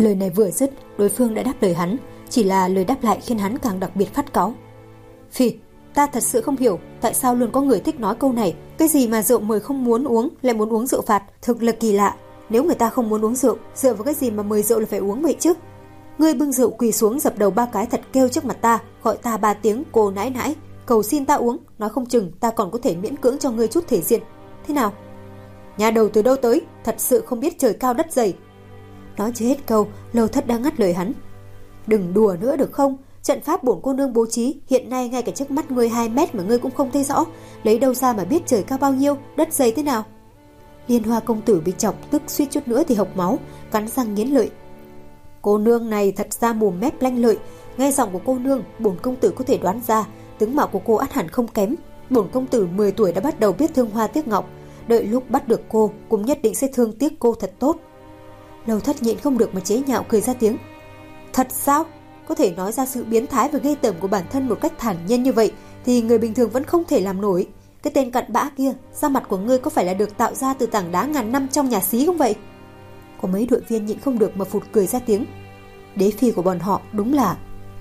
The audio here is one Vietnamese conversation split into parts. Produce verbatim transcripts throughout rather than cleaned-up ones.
Lời này vừa dứt, đối phương đã đáp lời hắn, chỉ là lời đáp lại khiến hắn càng đặc biệt phát cáu. Phi, ta thật sự không hiểu tại sao luôn có người thích nói câu này, cái gì mà rượu mời không muốn uống lại muốn uống rượu phạt, thực là kỳ lạ. Nếu người ta không muốn uống rượu, dựa vào cái gì mà mời rượu là phải uống vậy chứ? Ngươi bưng rượu quỳ xuống dập đầu ba cái thật kêu trước mặt ta, gọi ta ba tiếng cô nãi nãi, cầu xin ta uống, nói không chừng ta còn có thể miễn cưỡng cho ngươi chút thể diện. Thế nào? Nhà đầu từ đâu tới, thật sự không biết trời cao đất dày. Nói chưa hết câu, Lâu Thất đang ngắt lời hắn. Đừng đùa nữa được không? Trận pháp bổn cô nương bố trí hiện nay ngay cả trước mắt ngươi hai mét mà ngươi cũng không thấy rõ, lấy đâu ra mà biết trời cao bao nhiêu, đất dày thế nào? Liên Hoa công tử bị chọc tức suýt chút nữa thì hộc máu, cắn răng nghiến lợi. Cô nương này thật ra mồm mép lanh lợi, nghe giọng của cô nương, bổn công tử có thể đoán ra, tướng mạo của cô ắt hẳn không kém. Bổn công tử mười tuổi đã bắt đầu biết thương hoa tiếc ngọc, đợi lúc bắt được cô cũng nhất định sẽ thương tiếc cô thật tốt. Lâu Thất nhịn không được mà chế nhạo cười ra tiếng. Thật sao? Có thể nói ra sự biến thái và ghê tởm của bản thân một cách thản nhiên như vậy thì người bình thường vẫn không thể làm nổi. Cái tên cặn bã kia, da mặt của ngươi có phải là được tạo ra từ tảng đá ngàn năm trong nhà xí không vậy? Có mấy đội viên nhịn không được mà phụt cười ra tiếng. Đế phi của bọn họ đúng là...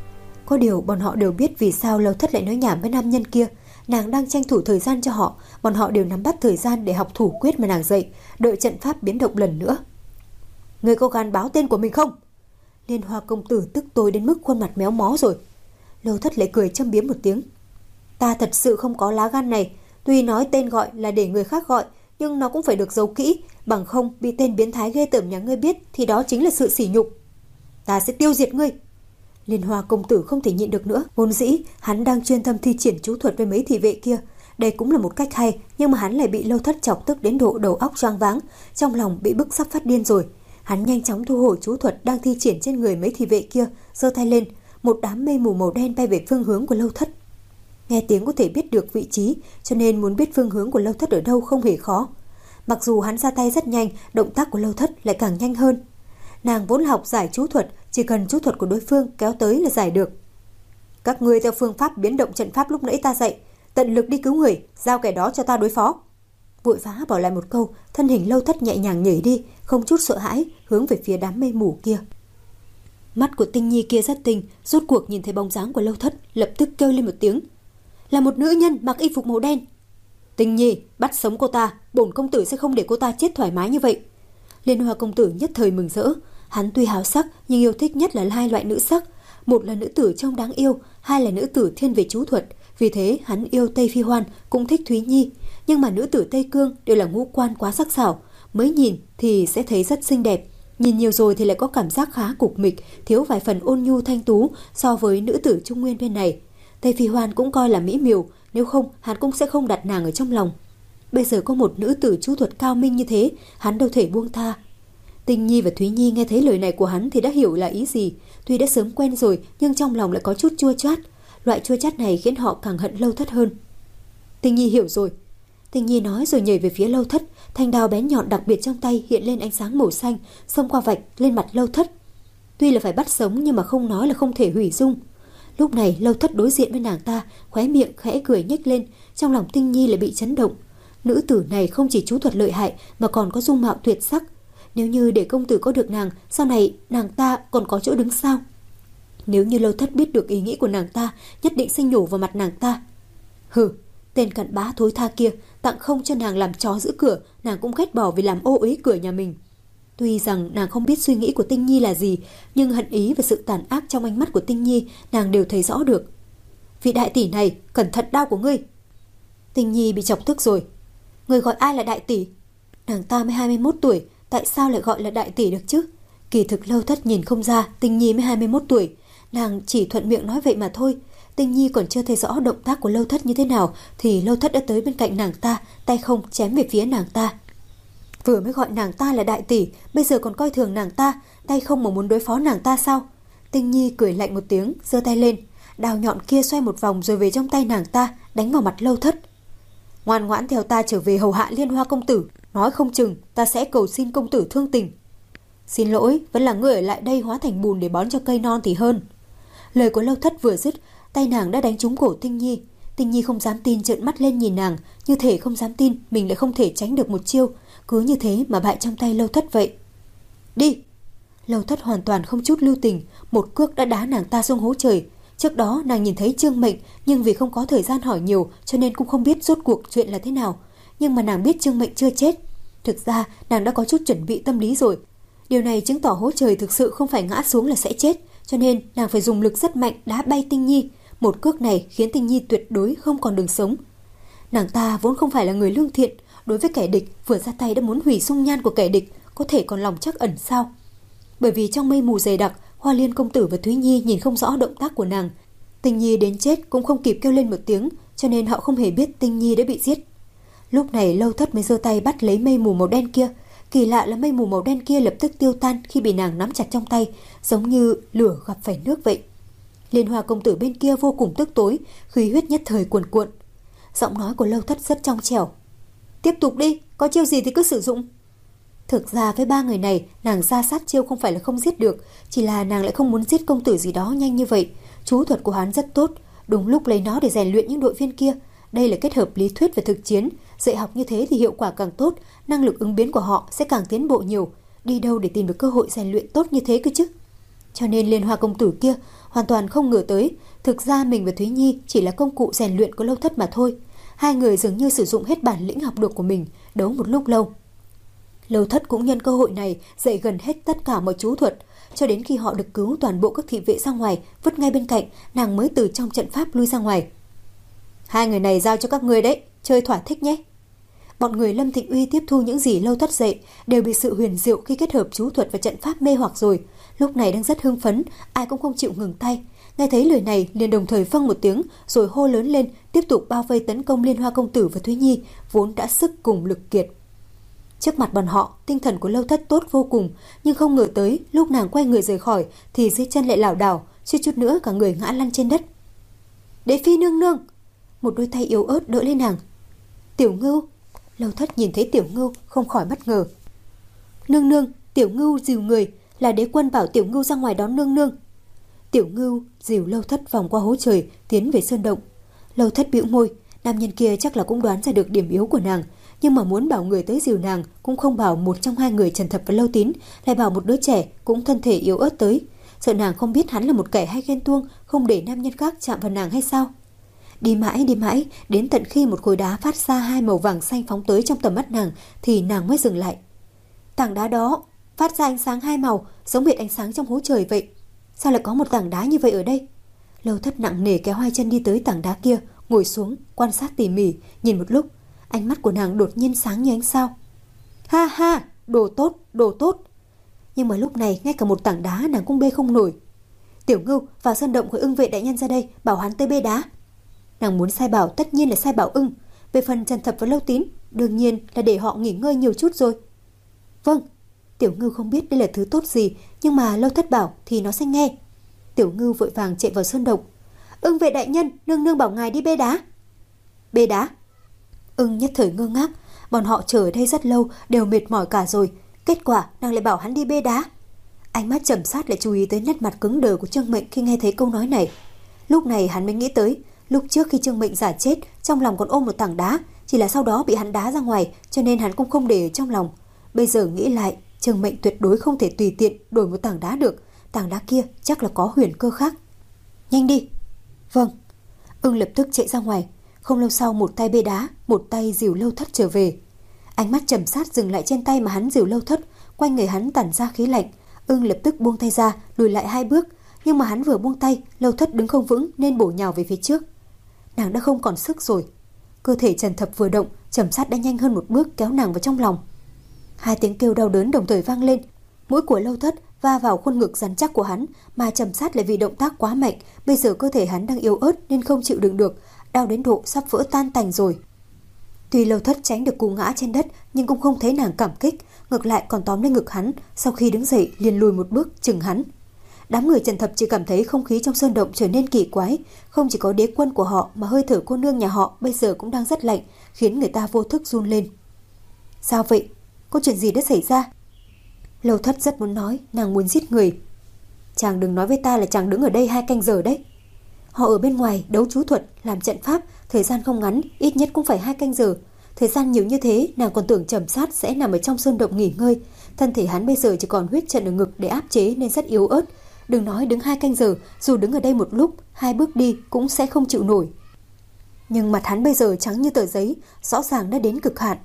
Có điều bọn họ đều biết vì sao Lâu Thất lại nói nhảm với nam nhân kia. Nàng đang tranh thủ thời gian cho họ, bọn họ đều nắm bắt thời gian để học thủ quyết mà nàng dạy, đợi trận pháp biến động lần nữa. Ngươi có gan báo tên của mình không? Liên Hoa công tử tức tối đến mức khuôn mặt méo mó rồi. Lâu Thất lại cười châm biếm một tiếng. Ta thật sự không có lá gan này, tuy nói tên gọi là để người khác gọi, nhưng nó cũng phải được giấu kỹ, bằng không bị tên biến thái ghê tởm nhà ngươi biết thì đó chính là sự sỉ nhục. Ta sẽ tiêu diệt ngươi. Liên Hoa công tử không thể nhịn được nữa, vốn dĩ hắn đang chuyên tâm thi triển chú thuật với mấy thị vệ kia, đây cũng là một cách hay, nhưng mà hắn lại bị Lâu Thất chọc tức đến độ đầu óc choáng váng, trong lòng bị bức sắp phát điên rồi. Hắn nhanh chóng thu hồi chú thuật đang thi triển trên người mấy thị vệ kia, giơ tay lên, một đám mây mù màu đen bay về phương hướng của Lâu Thất. Nghe tiếng có thể biết được vị trí, cho nên muốn biết phương hướng của Lâu Thất ở đâu không hề khó. Mặc dù hắn ra tay rất nhanh, động tác của Lâu Thất lại càng nhanh hơn. Nàng vốn học giải chú thuật, chỉ cần chú thuật của đối phương kéo tới là giải được. Các ngươi theo phương pháp biến động trận pháp lúc nãy ta dạy, tận lực đi cứu người, giao kẻ đó cho ta đối phó. Vội vã bỏ lại một câu, thân hình Lâu Thất nhẹ nhàng nhảy đi, không chút sợ hãi, hướng về phía đám mây mù kia. Mắt của Tinh Nhi kia rất tinh, rốt cuộc nhìn thấy bóng dáng của Lâu Thất, lập tức kêu lên một tiếng. Là một nữ nhân mặc y phục màu đen. Tinh Nhi, bắt sống cô ta, bổn công tử sẽ không để cô ta chết thoải mái như vậy. Liên Hoa công tử nhất thời mừng rỡ, hắn tuy háo sắc nhưng yêu thích nhất là hai loại nữ sắc, một là nữ tử trông đáng yêu, hai là nữ tử thiên về chú thuật, vì thế hắn yêu Tây Phi Hoan, cũng thích Thúy Nhi, nhưng mà nữ tử Tây Cương đều là ngũ quan quá sắc sảo, mới nhìn thì sẽ thấy rất xinh đẹp, nhìn nhiều rồi thì lại có cảm giác khá cục mịch, thiếu vài phần ôn nhu thanh tú so với nữ tử Trung Nguyên bên này. Tây Phi Hoan cũng coi là mỹ miều, nếu không hắn cũng sẽ không đặt nàng ở trong lòng. Bây giờ có một nữ tử chú thuật cao minh như thế, hắn đâu thể buông tha. Tinh Nhi và Thúy Nhi nghe thấy lời này của hắn thì đã hiểu là ý gì, tuy đã sớm quen rồi nhưng trong lòng lại có chút chua chát. Loại chua chát này khiến họ càng hận Lâu Thất hơn. Tinh Nhi hiểu rồi. Tinh Nhi nói rồi nhảy về phía Lâu Thất, thanh đao bén nhọn đặc biệt trong tay hiện lên ánh sáng màu xanh, xông qua vạch lên mặt Lâu Thất. Tuy là phải bắt sống nhưng mà không nói là không thể hủy dung. Lúc này Lâu Thất đối diện với nàng ta, khóe miệng khẽ cười nhếch lên, trong lòng Tinh Nhi lại bị chấn động. Nữ tử này không chỉ chú thuật lợi hại mà còn có dung mạo tuyệt sắc. Nếu như để công tử có được nàng, sau này nàng ta còn có chỗ đứng sao? Nếu như Lâu Thất biết được ý nghĩ của nàng ta, nhất định sẽ nhổ vào mặt nàng ta. Hừ, tên cặn bã thối tha kia, tặng không cho nàng làm chó giữ cửa, nàng cũng ghét bỏ vì làm ô uế cửa nhà mình. Tuy rằng nàng không biết suy nghĩ của Tinh Nhi là gì, nhưng hận ý và sự tàn ác trong ánh mắt của Tinh Nhi nàng đều thấy rõ được. Vị đại tỷ này, cẩn thận đao của ngươi. Tinh Nhi bị chọc tức rồi. Người gọi ai là đại tỷ? Nàng ta mới hai mươi mốt tuổi, tại sao lại gọi là đại tỷ được chứ? Kỳ thực Lâu Thất nhìn không ra Tinh Nhi mới hai mươi mốt tuổi, nàng chỉ thuận miệng nói vậy mà thôi. Tinh Nhi còn chưa thấy rõ động tác của Lâu Thất như thế nào thì Lâu Thất đã tới bên cạnh nàng ta, tay không chém về phía nàng ta. Vừa mới gọi nàng ta là đại tỷ, bây giờ còn coi thường nàng ta, tay không mà muốn đối phó nàng ta sao? Tinh Nhi cười lạnh một tiếng, giơ tay lên, đao nhọn kia xoay một vòng rồi về trong tay nàng ta, đánh vào mặt Lâu Thất. Ngoan ngoãn theo ta trở về hầu hạ Liên Hoa công tử, nói không chừng ta sẽ cầu xin công tử thương tình. Xin lỗi, vẫn là ngươi ở lại đây hóa thành bùn để bón cho cây non thì hơn. Lời của Lâu Thất vừa dứt, tay nàng đã đánh trúng cổ Tinh Nhi. Tinh Nhi không dám tin trợn mắt lên nhìn nàng, như thể không dám tin mình lại không thể tránh được một chiêu, cứ như thế mà bại trong tay Lâu Thất vậy. Đi! Lâu Thất hoàn toàn không chút lưu tình, một cước đã đá nàng ta xuống hố trời. Trước đó nàng nhìn thấy Trương Mệnh, nhưng vì không có thời gian hỏi nhiều cho nên cũng không biết rốt cuộc chuyện là thế nào. Nhưng mà nàng biết Trương Mệnh chưa chết. Thực ra nàng đã có chút chuẩn bị tâm lý rồi. Điều này chứng tỏ hố trời thực sự không phải ngã xuống là sẽ chết, cho nên nàng phải dùng lực rất mạnh đá bay Tinh Nhi. Một cước này khiến Tinh Nhi tuyệt đối không còn đường sống. Nàng ta vốn không phải là người lương thiện, đối với kẻ địch vừa ra tay đã muốn hủy dung nhan của kẻ địch, có thể còn lòng trắc ẩn sao? Bởi vì trong mây mù dày đặc, Hoa Liên công tử và Thúy Nhi nhìn không rõ động tác của nàng. Tinh Nhi đến chết cũng không kịp kêu lên một tiếng, cho nên họ không hề biết Tinh Nhi đã bị giết. Lúc này Lâu Thất mới giơ tay bắt lấy mây mù màu đen kia. Kỳ lạ là mây mù màu đen kia lập tức tiêu tan khi bị nàng nắm chặt trong tay, giống như lửa gặp phải nước vậy. Liên Hoa công tử bên kia vô cùng tức tối, khí huyết nhất thời cuồn cuộn. Giọng nói của Lâu Thất rất trong trẻo. Tiếp tục đi, có chiêu gì thì cứ sử dụng. Thực ra với ba người này, nàng ra sát chiêu không phải là không giết được, chỉ là nàng lại không muốn giết công tử gì đó nhanh như vậy. Chú thuật của hắn rất tốt, đúng lúc lấy nó để rèn luyện những đội viên kia. Đây là kết hợp lý thuyết và thực chiến, dạy học như thế thì hiệu quả càng tốt, năng lực ứng biến của họ sẽ càng tiến bộ nhiều. Đi đâu để tìm được cơ hội rèn luyện tốt như thế cơ chứ? Cho nên Liên Hoa công tử kia hoàn toàn không ngờ tới, thực ra mình và Thúy Nhi chỉ là công cụ rèn luyện của Lâu Thất mà thôi. Hai người dường như sử dụng hết bản lĩnh học được của mình, đấu một lúc lâu. Lâu Thất cũng nhân cơ hội này dạy gần hết tất cả mọi chú thuật, cho đến khi họ được cứu toàn bộ các thị vệ ra ngoài, vứt ngay bên cạnh, nàng mới từ trong trận pháp lui ra ngoài. Hai người này giao cho các ngươi đấy, chơi thỏa thích nhé. Bọn người Lâm Thịnh Uy tiếp thu những gì Lâu Thất dạy, đều bị sự huyền diệu khi kết hợp chú thuật và trận pháp mê hoặc rồi. Lúc này đang rất hưng phấn, ai cũng không chịu ngừng tay. Nghe thấy lời này liền đồng thời vâng một tiếng, rồi hô lớn lên, tiếp tục bao vây tấn công Liên Hoa công tử và Thúy Nhi, vốn đã sức cùng lực kiệt. Trước mặt bọn họ, tinh thần của Lâu Thất tốt vô cùng, nhưng không ngờ tới lúc nàng quay người rời khỏi thì dưới chân lại lảo đảo, suýt chút nữa cả người ngã lăn trên đất. Đế phi nương nương! Một đôi tay yếu ớt đỡ lên nàng. Tiểu Ngưu! Lâu Thất nhìn thấy Tiểu Ngưu không khỏi bất ngờ. Nương nương, Tiểu Ngưu dìu người, là đế quân bảo Tiểu Ngưu ra ngoài đón nương nương. Tiểu Ngưu dìu Lâu Thất vòng qua hố trời, tiến về sơn động. Lâu Thất bĩu môi, nam nhân kia chắc là cũng đoán ra được điểm yếu của nàng, nhưng mà muốn bảo người tới dìu nàng cũng không bảo một trong hai người Trần Thập và Lâu Tín, lại bảo một đứa trẻ cũng thân thể yếu ớt tới, sợ nàng không biết hắn là một kẻ hay ghen tuông, không để nam nhân khác chạm vào nàng hay sao? Đi mãi đi mãi, đến tận khi một khối đá phát ra hai màu vàng xanh phóng tới trong tầm mắt nàng thì nàng mới dừng lại. Tảng đá đó phát ra ánh sáng hai màu, giống hệt ánh sáng trong hố trời vậy. Sao lại có một tảng đá như vậy ở đây? Lâu Thất nặng nề kéo hai chân đi tới tảng đá kia, ngồi xuống, quan sát tỉ mỉ, nhìn một lúc, ánh mắt của nàng đột nhiên sáng như ánh sao. Ha ha, đồ tốt, đồ tốt. Nhưng mà lúc này ngay cả một tảng đá nàng cũng bê không nổi. Tiểu Ngưu, vào sơn động của Ưng vệ đại nhân ra đây, bảo hắn tới bê đá. Nàng muốn sai bảo tất nhiên là sai bảo Ưng. Về phần Trần Thập và Lâu Tín, đương nhiên là để họ nghỉ ngơi nhiều chút rồi. Vâng. Tiểu Ngưu không biết đây là thứ tốt gì, nhưng mà Lâu Thất bảo thì nó sẽ nghe. Tiểu Ngưu vội vàng chạy vào sơn động. Ưng vệ đại nhân, nương nương bảo ngài đi bê đá. Bê đá? Ưng nhất thời ngơ ngác, bọn họ chờ ở đây rất lâu, đều mệt mỏi cả rồi. Kết quả nàng lại bảo hắn đi bê đá. Ánh mắt Trầm Sát lại chú ý tới nét mặt cứng đờ của Trương Mệnh khi nghe thấy câu nói này. Lúc này hắn mới nghĩ tới, lúc trước khi Trương Mệnh giả chết, trong lòng còn ôm một tảng đá, chỉ là sau đó bị hắn đá ra ngoài, cho nên hắn cũng không để ở trong lòng. Bây giờ nghĩ lại, Trương Mệnh tuyệt đối không thể tùy tiện đổi một tảng đá được, tảng đá kia chắc là có huyền cơ khác. Nhanh đi. Vâng. Ưng lập tức chạy ra ngoài. Không lâu sau một tay bê đá, một tay dìu Lâu Thất trở về. Ánh mắt Trầm Sát dừng lại trên tay mà hắn dìu Lâu Thất, quanh người hắn tản ra khí lạnh. Ưng lập tức buông tay ra, lùi lại hai bước, nhưng mà hắn vừa buông tay, Lâu Thất đứng không vững nên bổ nhào về phía trước. Nàng đã không còn sức rồi. Cơ thể Trần Thập vừa động, Trầm Sát đã nhanh hơn một bước kéo nàng vào trong lòng. Hai tiếng kêu đau đớn đồng thời vang lên. Mũi của Lâu Thất va vào khuôn ngực rắn chắc của hắn, mà Trầm Sát lại vì động tác quá mạnh, bây giờ cơ thể hắn đang yếu ớt nên không chịu đựng được, đau đến độ sắp vỡ tan tành rồi. Tuy Lâu Thất tránh được cú ngã trên đất, nhưng cũng không thấy nàng cảm kích, ngược lại còn tóm lên ngực hắn, sau khi đứng dậy liền lùi một bước chừng hắn. Đám người Trần Thập chỉ cảm thấy không khí trong sơn động trở nên kỳ quái, không chỉ có đế quân của họ mà hơi thở cô nương nhà họ bây giờ cũng đang rất lạnh, khiến người ta vô thức run lên. Sao vậy? Có chuyện gì đã xảy ra? Lâu Thất rất muốn nói, nàng muốn giết người. Chàng đừng nói với ta là chàng đứng ở đây hai canh giờ đấy. Họ ở bên ngoài đấu chú thuật, làm trận pháp, thời gian không ngắn, ít nhất cũng phải hai canh giờ. Thời gian nhiều như thế, nàng còn tưởng Trầm Sát sẽ nằm ở trong sơn động nghỉ ngơi. Thân thể hắn bây giờ chỉ còn huyết trận ở ngực để áp chế nên rất yếu ớt. Đừng nói đứng hai canh giờ, dù đứng ở đây một lúc, hai bước đi cũng sẽ không chịu nổi. Nhưng mặt hắn bây giờ trắng như tờ giấy, rõ ràng đã đến cực hạn.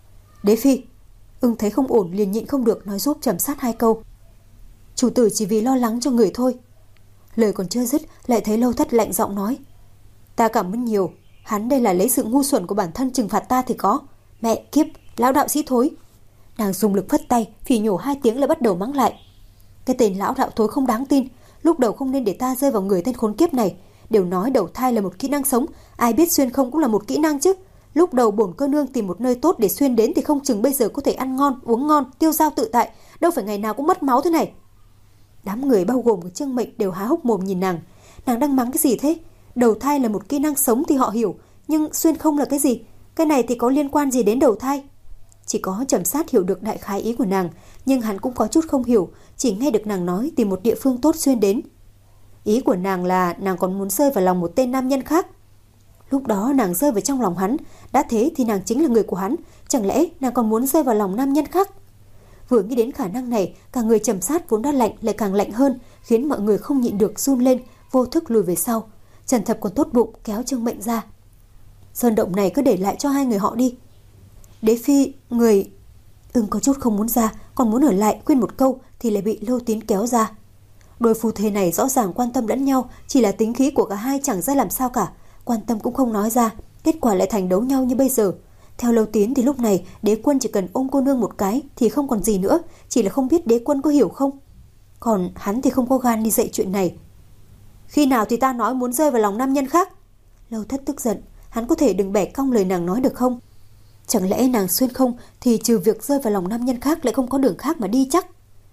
Đế phi, Ưng thấy không ổn liền nhịn không được nói giúp Trầm Sát hai câu. Chủ tử chỉ vì lo lắng cho người thôi. Lời còn chưa dứt lại thấy Lâu Thất lạnh giọng nói. Ta cảm ơn nhiều, hắn đây là lấy sự ngu xuẩn của bản thân trừng phạt ta thì có. Mẹ kiếp, lão đạo sĩ thối. Nàng dùng lực phất tay, phỉ nhổ hai tiếng lại bắt đầu mắng lại. Cái tên lão đạo thối không đáng tin, lúc đầu không nên để ta rơi vào người tên khốn kiếp này. Đều nói đầu thai là một kỹ năng sống, ai biết xuyên không cũng là một kỹ năng chứ. Lúc đầu bổn cô nương tìm một nơi tốt để xuyên đến thì không chừng bây giờ có thể ăn ngon, uống ngon, tiêu dao tự tại, đâu phải ngày nào cũng mất máu thế này. Đám người bao gồm cả Trương Mệnh đều há hốc mồm nhìn nàng. Nàng đang mắng cái gì thế? Đầu thai là một kỹ năng sống thì họ hiểu, nhưng xuyên không là cái gì? Cái này thì có liên quan gì đến đầu thai? Chỉ có Trầm Sát hiểu được đại khái ý của nàng, nhưng hắn cũng có chút không hiểu, chỉ nghe được nàng nói tìm một địa phương tốt xuyên đến. Ý của nàng là nàng còn muốn rơi vào lòng một tên nam nhân khác. Lúc đó nàng rơi vào trong lòng hắn, đã thế thì nàng chính là người của hắn, chẳng lẽ nàng còn muốn rơi vào lòng nam nhân khác? Vừa nghĩ đến khả năng này, cả người Trầm Sát vốn đã lạnh lại càng lạnh hơn, khiến mọi người không nhịn được run lên, vô thức lùi về sau. Trần Thập còn tốt bụng kéo Trương Mệnh ra. Sơn động này cứ để lại cho hai người họ đi. Đế phi, người... Ưng có chút không muốn ra, còn muốn ở lại khuyên một câu thì lại bị Lâu Tín kéo ra. Đôi phu thê này rõ ràng quan tâm lẫn nhau, chỉ là tính khí của cả hai chẳng ra làm sao cả, quan tâm cũng không nói ra, kết quả lại thành đấu nhau như bây giờ. Theo Lâu Tín thì lúc này Đế Quân chỉ cần ôm cô nương một cái thì không còn gì nữa, chỉ là không biết Đế Quân có hiểu không. Còn hắn thì không có gan đi dạy chuyện này. Khi nào thì ta nói muốn rơi vào lòng nam nhân khác? Lâu Thất tức giận, hắn có thể đừng bẻ cong lời nàng nói được không? Chẳng lẽ nàng xuyên không thì trừ việc rơi vào lòng nam nhân khác lại không có đường khác mà đi chắc?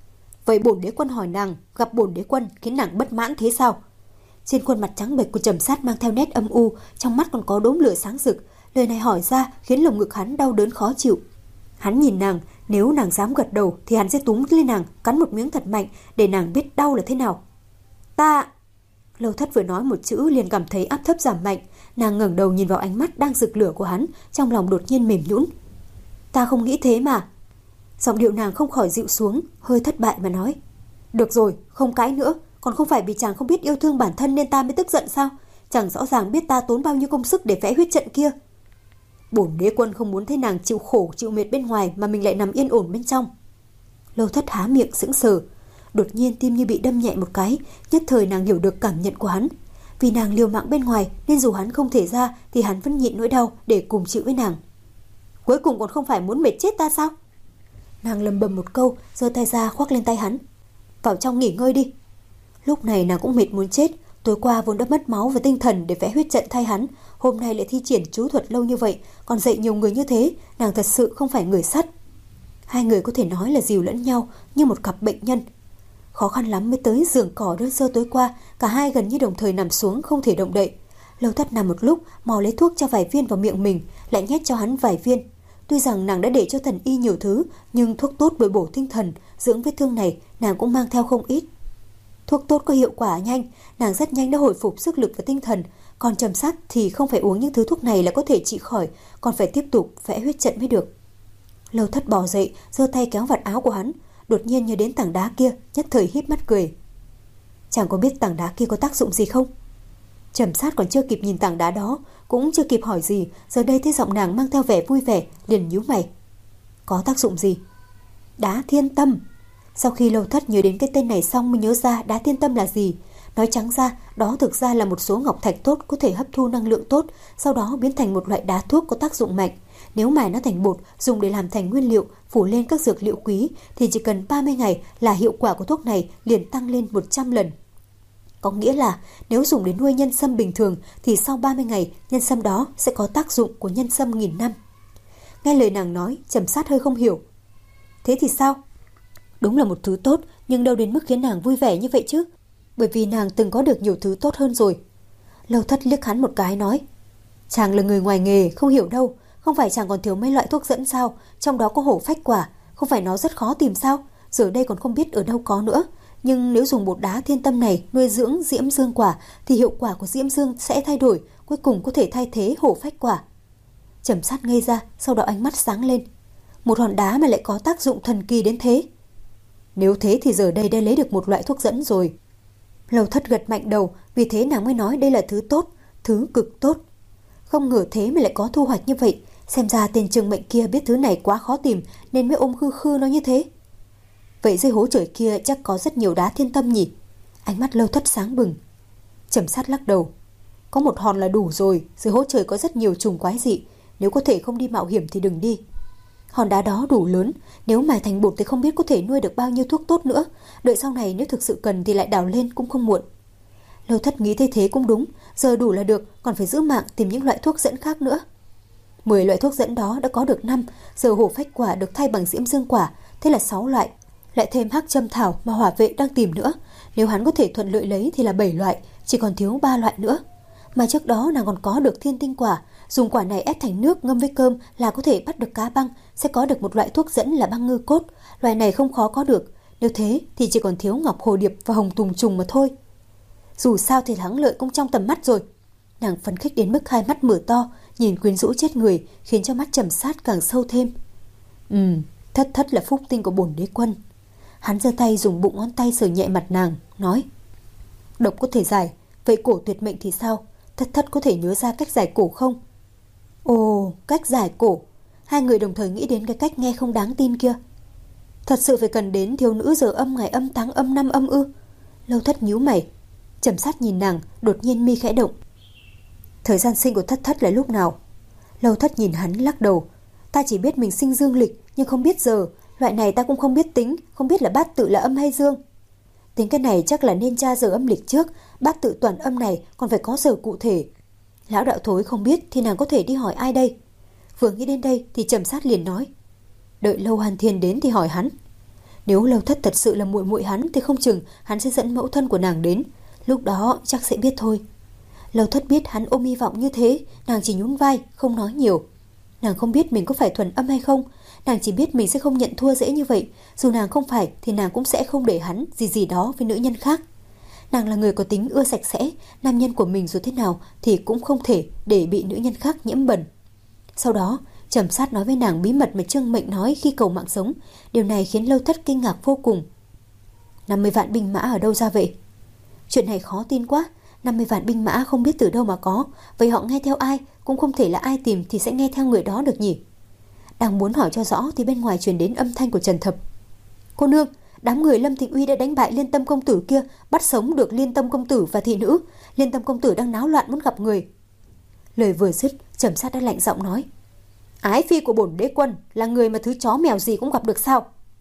Vậy bổn Đế Quân hỏi nàng, gặp bổn Đế Quân khiến nàng bất mãn thế sao? Trên khuôn mặt trắng bệch của Trầm Sát mang theo nét âm u, trong mắt còn có đốm lửa sáng rực. Lời này hỏi ra khiến lồng ngực hắn đau đớn khó chịu. Hắn nhìn nàng, nếu nàng dám gật đầu thì hắn sẽ túm lên nàng, cắn một miếng thật mạnh để nàng biết đau là thế nào. Ta... Lâu Thất vừa nói một chữ liền cảm thấy áp thấp giảm mạnh. Nàng ngẩng đầu nhìn vào ánh mắt đang rực lửa của hắn, trong lòng đột nhiên mềm nhũn. Ta không nghĩ thế mà. Giọng điệu nàng không khỏi dịu xuống, hơi thất bại mà nói. Được rồi, không cãi nữa, còn không phải vì chàng không biết yêu thương bản thân nên ta mới tức giận sao? Chàng rõ ràng biết ta tốn bao nhiêu công sức để vẽ huyết trận kia. Bổn Đế Quân không muốn thấy nàng chịu khổ chịu mệt bên ngoài mà mình lại nằm yên ổn bên trong. Lâu Thất há miệng sững sờ, đột nhiên tim như bị đâm nhẹ một cái, nhất thời nàng hiểu được cảm nhận của hắn. Vì nàng liều mạng bên ngoài nên dù hắn không thể ra thì hắn vẫn nhịn nỗi đau để cùng chịu với nàng. Cuối cùng còn không phải muốn mệt chết ta sao? Nàng lầm bầm một câu, giơ tay ra khoác lên tay hắn. Vào trong nghỉ ngơi đi. Lúc này nàng cũng mệt muốn chết. Tối qua vốn đã mất máu và tinh thần để vẽ huyết trận thay hắn, hôm nay lại thi triển chú thuật lâu như vậy, còn dạy nhiều người như thế, nàng thật sự không phải người sắt. Hai người có thể nói là dìu lẫn nhau như một cặp bệnh nhân. Khó khăn lắm mới tới giường cỏ đơn sơ tối qua, cả hai gần như đồng thời nằm xuống không thể động đậy. Lâu Thất nằm một lúc, mò lấy thuốc cho vài viên vào miệng mình, lại nhét cho hắn vài viên. Tuy rằng nàng đã để cho thần y nhiều thứ, nhưng thuốc tốt bồi bổ tinh thần, dưỡng vết thương này nàng cũng mang theo không ít. Thuốc tốt có hiệu quả nhanh, nàng rất nhanh đã hồi phục sức lực và tinh thần, còn Trầm Sát thì không phải uống những thứ thuốc này là có thể trị khỏi, còn phải tiếp tục vẽ huyết trận mới được. Lâu Thất bò dậy, giơ tay kéo vạt áo của hắn, đột nhiên nhớ đến tảng đá kia, nhất thời híp mắt cười. Chàng có biết tảng đá kia có tác dụng gì không? Trầm Sát còn chưa kịp nhìn tảng đá đó, cũng chưa kịp hỏi gì, giờ đây thấy giọng nàng mang theo vẻ vui vẻ, liền nhíu mày. Có tác dụng gì? Đá thiên tâm. Sau khi Lâu Thất nhớ đến cái tên này xong mới nhớ ra đá thiên tâm là gì. Nói trắng ra, đó thực ra là một số ngọc thạch tốt có thể hấp thu năng lượng tốt, sau đó biến thành một loại đá thuốc có tác dụng mạnh. Nếu mài nó thành bột, dùng để làm thành nguyên liệu, phủ lên các dược liệu quý, thì chỉ cần ba mươi ngày là hiệu quả của thuốc này liền tăng lên một trăm lần. Có nghĩa là nếu dùng để nuôi nhân sâm bình thường thì sau ba mươi ngày nhân sâm đó sẽ có tác dụng của nhân sâm nghìn năm. Nghe lời nàng nói, Trầm Sát hơi không hiểu. Thế thì sao? Đúng là một thứ tốt, nhưng đâu đến mức khiến nàng vui vẻ như vậy chứ? Bởi vì nàng từng có được nhiều thứ tốt hơn rồi. Lâu Thất liếc hắn một cái nói. Chàng là người ngoài nghề, không hiểu đâu. Không phải chàng còn thiếu mấy loại thuốc dẫn sao? Trong đó có hổ phách quả, không phải nó rất khó tìm sao? Giờ đây còn không biết ở đâu có nữa. Nhưng nếu dùng bột đá thiên tâm này nuôi dưỡng diễm dương quả thì hiệu quả của diễm dương sẽ thay đổi, cuối cùng có thể thay thế hổ phách quả. Trầm Sát ngây ra, sau đó ánh mắt sáng lên. Một hòn đá mà lại có tác dụng thần kỳ đến thế. Nếu thế thì giờ đây đã lấy được một loại thuốc dẫn rồi. Lâu Thất gật mạnh đầu, vì thế nàng mới nói đây là thứ tốt, thứ cực tốt. Không ngờ thế mà lại có thu hoạch như vậy. Xem ra tên Trương Mệnh kia biết thứ này quá khó tìm nên mới ôm khư khư nó như thế. Vậy dưới hố trời kia chắc có rất nhiều đá thiên tâm nhỉ? Ánh mắt Lâu Thất sáng bừng. Trầm Sát lắc đầu. Có một hòn là đủ rồi, dưới hố trời có rất nhiều trùng quái dị, nếu có thể không đi mạo hiểm thì đừng đi. Hòn đá đó đủ lớn, nếu mài thành bột thì không biết có thể nuôi được bao nhiêu thuốc tốt nữa, đợi sau này nếu thực sự cần thì lại đào lên cũng không muộn. Lâu Thất nghĩ thế thế cũng đúng, giờ đủ là được, còn phải giữ mạng tìm những loại thuốc dẫn khác nữa. Mười loại thuốc dẫn đó đã có được năm, giờ hổ phách quả được thay bằng diễm dương quả, thế là sáu loại, lại thêm hắc châm thảo mà hỏa vệ đang tìm nữa. Nếu hắn có thể thuận lợi lấy thì là bảy loại, chỉ còn thiếu ba loại nữa. Mà trước đó nàng còn có được thiên tinh quả, dùng quả này ép thành nước ngâm với cơm là có thể bắt được cá băng, sẽ có được một loại thuốc dẫn là băng ngư cốt. Loại này không khó có được, nếu thế thì chỉ còn thiếu ngọc hồ điệp và hồng tùng trùng mà thôi. Dù sao thì thắng lợi cũng trong tầm mắt rồi. Nàng phấn khích đến mức hai mắt mở to, nhìn quyến rũ chết người, khiến cho mắt Trầm Sát càng sâu thêm. Ừm, thất thất là phúc tinh của bổn đế quân. Hắn giơ tay dùng bụng ngón tay sờ nhẹ mặt nàng, nói: Độc có thể giải, vậy cổ tuyệt mệnh thì sao? Thất thất có thể nhớ ra cách giải cổ không? Ồ, cách giải cổ. Hai người đồng thời nghĩ đến cái cách nghe không đáng tin kia. Thật sự phải cần đến thiếu nữ giờ âm ngày âm tháng âm năm âm ư? Lâu Thất nhíu mày. Trầm Sát nhìn nàng, đột nhiên mi khẽ động. Thời gian sinh của thất thất là lúc nào? Lâu Thất nhìn hắn lắc đầu. Ta chỉ biết mình sinh dương lịch, nhưng không biết giờ. Loại này ta cũng không biết tính, không biết là bát tự là âm hay dương. Tính cái này chắc là nên tra giờ âm lịch trước, bát tự toàn âm này còn phải có giờ cụ thể. Lão đạo thối không biết thì nàng có thể đi hỏi ai đây? Vừa nghĩ đến đây thì Trầm Sát liền nói: Đợi Lâu Hàn Thiên đến thì hỏi hắn. Nếu Lâu Thất thật sự là muội muội hắn thì không chừng hắn sẽ dẫn mẫu thân của nàng đến, lúc đó chắc sẽ biết thôi. Lâu Thất biết hắn ôm hy vọng như thế, nàng chỉ nhún vai, không nói nhiều. Nàng không biết mình có phải thuần âm hay không, nàng chỉ biết mình sẽ không nhận thua dễ như vậy, dù nàng không phải thì nàng cũng sẽ không để hắn gì gì đó với nữ nhân khác. Nàng là người có tính ưa sạch sẽ, nam nhân của mình dù thế nào thì cũng không thể để bị nữ nhân khác nhiễm bẩn. Sau đó, Trầm Sát nói với nàng bí mật mà Trương Mệnh nói khi cầu mạng sống, điều này khiến Lâu Thất kinh ngạc vô cùng. năm mươi vạn binh mã ở đâu ra vậy? Chuyện này khó tin quá, năm mươi vạn binh mã không biết từ đâu mà có, vậy họ nghe theo ai, cũng không thể là ai tìm thì sẽ nghe theo người đó được nhỉ? Đang muốn hỏi cho rõ thì bên ngoài truyền đến âm thanh của Trần Thập. Cô nương, đám người Lâm Thịnh Uy đã đánh bại Liên Tâm công tử kia, bắt sống được Liên Tâm công tử và thị nữ. Liên Tâm công tử đang náo loạn muốn gặp người. Lời vừa dứt, Trầm Sát đã lạnh giọng nói: Ái phi của bổn đế quân là người mà thứ chó mèo gì cũng gặp được sao?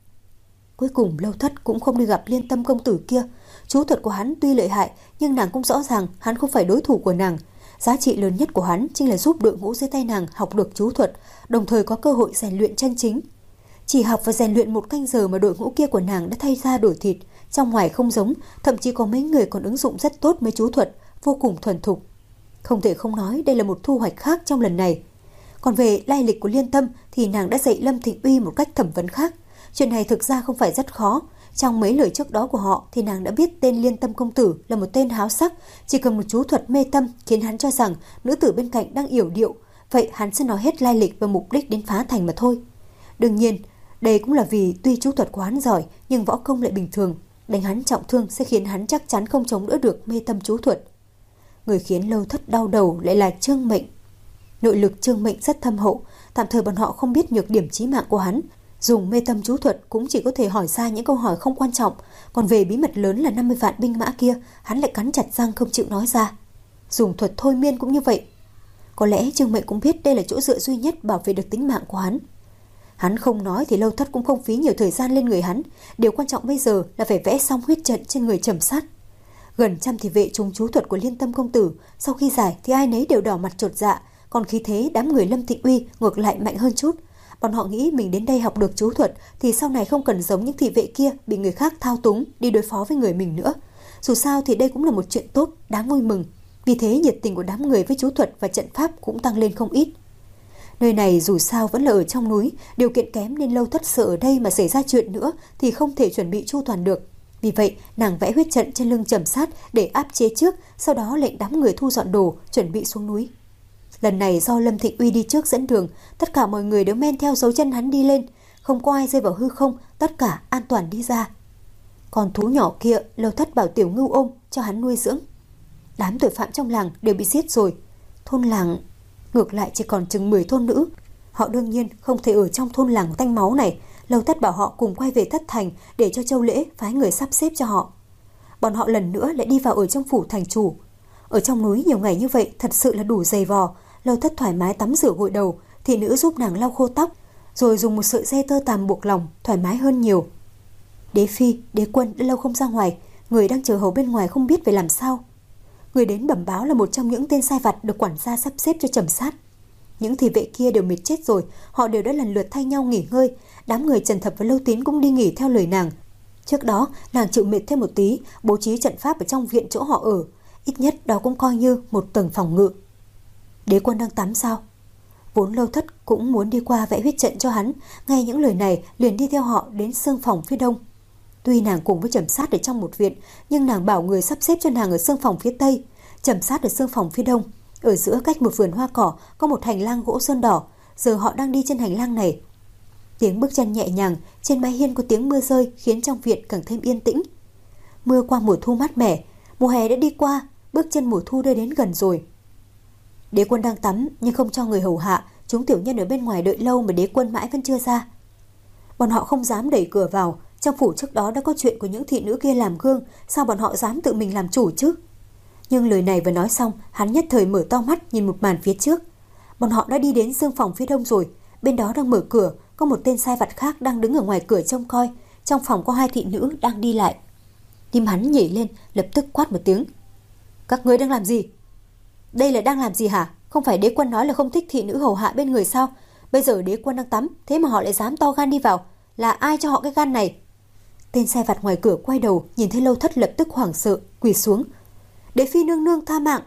Cuối cùng Lâu Thất cũng không đi gặp Liên Tâm công tử kia. Chú thuật của hắn tuy lợi hại, nhưng nàng cũng rõ ràng hắn không phải đối thủ của nàng. Giá trị lớn nhất của hắn chính là giúp đội ngũ dưới tay nàng học được chú thuật, đồng thời có cơ hội rèn luyện chân chính. Chỉ học và rèn luyện một canh giờ mà đội ngũ kia của nàng đã thay ra đổi thịt, trong ngoài không giống, thậm chí có mấy người còn ứng dụng rất tốt mấy chú thuật, vô cùng thuần thục. Không thể không nói đây là một thu hoạch khác trong lần này. Còn về lai lịch của Liên Tâm thì nàng đã dạy Lâm Thịnh Uy một cách thẩm vấn khác. Chuyện này thực ra không phải rất khó. Trong mấy lời trước đó của họ thì nàng đã biết tên Liên Tâm công tử là một tên háo sắc, chỉ cần một chú thuật mê tâm khiến hắn cho rằng nữ tử bên cạnh đang yểu điệu, vậy hắn sẽ nói hết lai lịch và mục đích đến phá thành mà thôi. Đương nhiên, đây cũng là vì tuy chú thuật của hắn giỏi nhưng võ công lại bình thường, đánh hắn trọng thương sẽ khiến hắn chắc chắn không chống đỡ được mê tâm chú thuật. Người khiến Lâu Thất đau đầu lại là Trương Mệnh. Nội lực Trương Mệnh rất thâm hậu, tạm thời bọn họ không biết nhược điểm chí mạng của hắn. Dùng mê tâm chú thuật cũng chỉ có thể hỏi ra những câu hỏi không quan trọng, còn về bí mật lớn là năm mươi vạn binh mã kia, hắn lại cắn chặt răng không chịu nói ra. Dùng thuật thôi miên cũng như vậy. Có lẽ Trương Mệnh cũng biết đây là chỗ dựa duy nhất bảo vệ được tính mạng của hắn. Hắn không nói thì Lâu Thất cũng không phí nhiều thời gian lên người hắn, điều quan trọng bây giờ là phải vẽ xong huyết trận trên người Trầm Sát. Gần trăm thị vệ trúng chú thuật của Liên Tâm công tử, sau khi giải thì ai nấy đều đỏ mặt chột dạ, còn khí thế đám người Lâm Thịnh Uy ngược lại mạnh hơn chút. Bọn họ nghĩ mình đến đây học được chú thuật thì sau này không cần giống những thị vệ kia bị người khác thao túng đi đối phó với người mình nữa. Dù sao thì đây cũng là một chuyện tốt, đáng vui mừng. Vì thế nhiệt tình của đám người với chú thuật và trận pháp cũng tăng lên không ít. Nơi này dù sao vẫn là ở trong núi, điều kiện kém nên Lâu Thất sợ ở đây mà xảy ra chuyện nữa thì không thể chuẩn bị chu toàn được. Vì vậy nàng vẽ huyết trận trên lưng Trầm Sát để áp chế trước, sau đó lệnh đám người thu dọn đồ chuẩn bị xuống núi. Lần này do Lâm Thịnh Uy đi trước dẫn đường, tất cả mọi người đều men theo dấu chân hắn đi lên, không có ai rơi vào hư không, tất cả an toàn đi ra. Còn thú nhỏ kia, Lâu Thất bảo Tiểu Ngưu ôm cho hắn nuôi dưỡng. Đám tội phạm trong làng đều bị giết rồi, thôn làng ngược lại chỉ còn chừng mười thôn nữ. Họ đương nhiên không thể ở trong thôn làng tanh máu này. Lâu Thất bảo họ cùng quay về Thất Thành để cho Châu Lễ phái người sắp xếp cho họ. Bọn họ lần nữa lại đi vào ở trong phủ thành chủ. Ở trong núi nhiều ngày như vậy thật sự là đủ dày vò. Lâu Thất thoải mái tắm rửa gội đầu, thị nữ giúp nàng lau khô tóc, rồi dùng một sợi dây tơ tằm buộc lòng, thoải mái hơn nhiều. Đế phi, đế quân đã lâu không ra ngoài, người đang chờ hầu bên ngoài không biết phải làm sao. Người đến bẩm báo là một trong những tên sai vặt được quản gia sắp xếp cho trầm sát. Những thị vệ kia đều mệt chết rồi, họ đều đã lần lượt thay nhau nghỉ ngơi. Đám người Trần Thập và Lâu Tín cũng đi nghỉ theo lời nàng. Trước đó nàng chịu mệt thêm một tí, bố trí trận pháp ở trong viện chỗ họ ở, ít nhất đó cũng coi như một tầng phòng ngự. Đế quân đang tắm sao? Vốn Lâu Thất cũng muốn đi qua vẽ huyết trận cho hắn, nghe những lời này liền đi theo họ đến xương phòng phía đông. Tuy nàng cùng với Trầm Sát ở trong một viện, nhưng nàng bảo người sắp xếp cho nàng ở xương phòng phía tây, Trầm Sát ở xương phòng phía đông. Ở giữa cách một vườn hoa cỏ có một hành lang gỗ sơn đỏ, giờ họ đang đi trên hành lang này. Tiếng bước chân nhẹ nhàng, trên mái hiên có tiếng mưa rơi khiến trong viện càng thêm yên tĩnh. Mưa qua mùa thu mát mẻ, mùa hè đã đi qua, bước chân mùa thu đã đến gần rồi. Đế quân đang tắm nhưng không cho người hầu hạ, chúng tiểu nhân ở bên ngoài đợi lâu mà đế quân mãi vẫn chưa ra. Bọn họ không dám đẩy cửa vào, trong phủ trước đó đã có chuyện của những thị nữ kia làm gương, sao bọn họ dám tự mình làm chủ chứ? Nhưng lời này vừa nói xong, hắn nhất thời mở to mắt nhìn một màn phía trước. Bọn họ đã đi đến xương phòng phía đông rồi, bên đó đang mở cửa, có một tên sai vặt khác đang đứng ở ngoài cửa trông coi, trong phòng có hai thị nữ đang đi lại. Tim hắn nhảy lên, lập tức quát một tiếng. Các ngươi đang làm gì? Đây là đang làm gì hả? Không phải đế quân nói là không thích thị nữ hầu hạ bên người sao? Bây giờ đế quân đang tắm, thế mà họ lại dám to gan đi vào. Là ai cho họ cái gan này? Tên sai vặt ngoài cửa quay đầu, nhìn thấy Lâu Thất lập tức hoảng sợ, quỳ xuống. Đế phi nương nương tha mạng.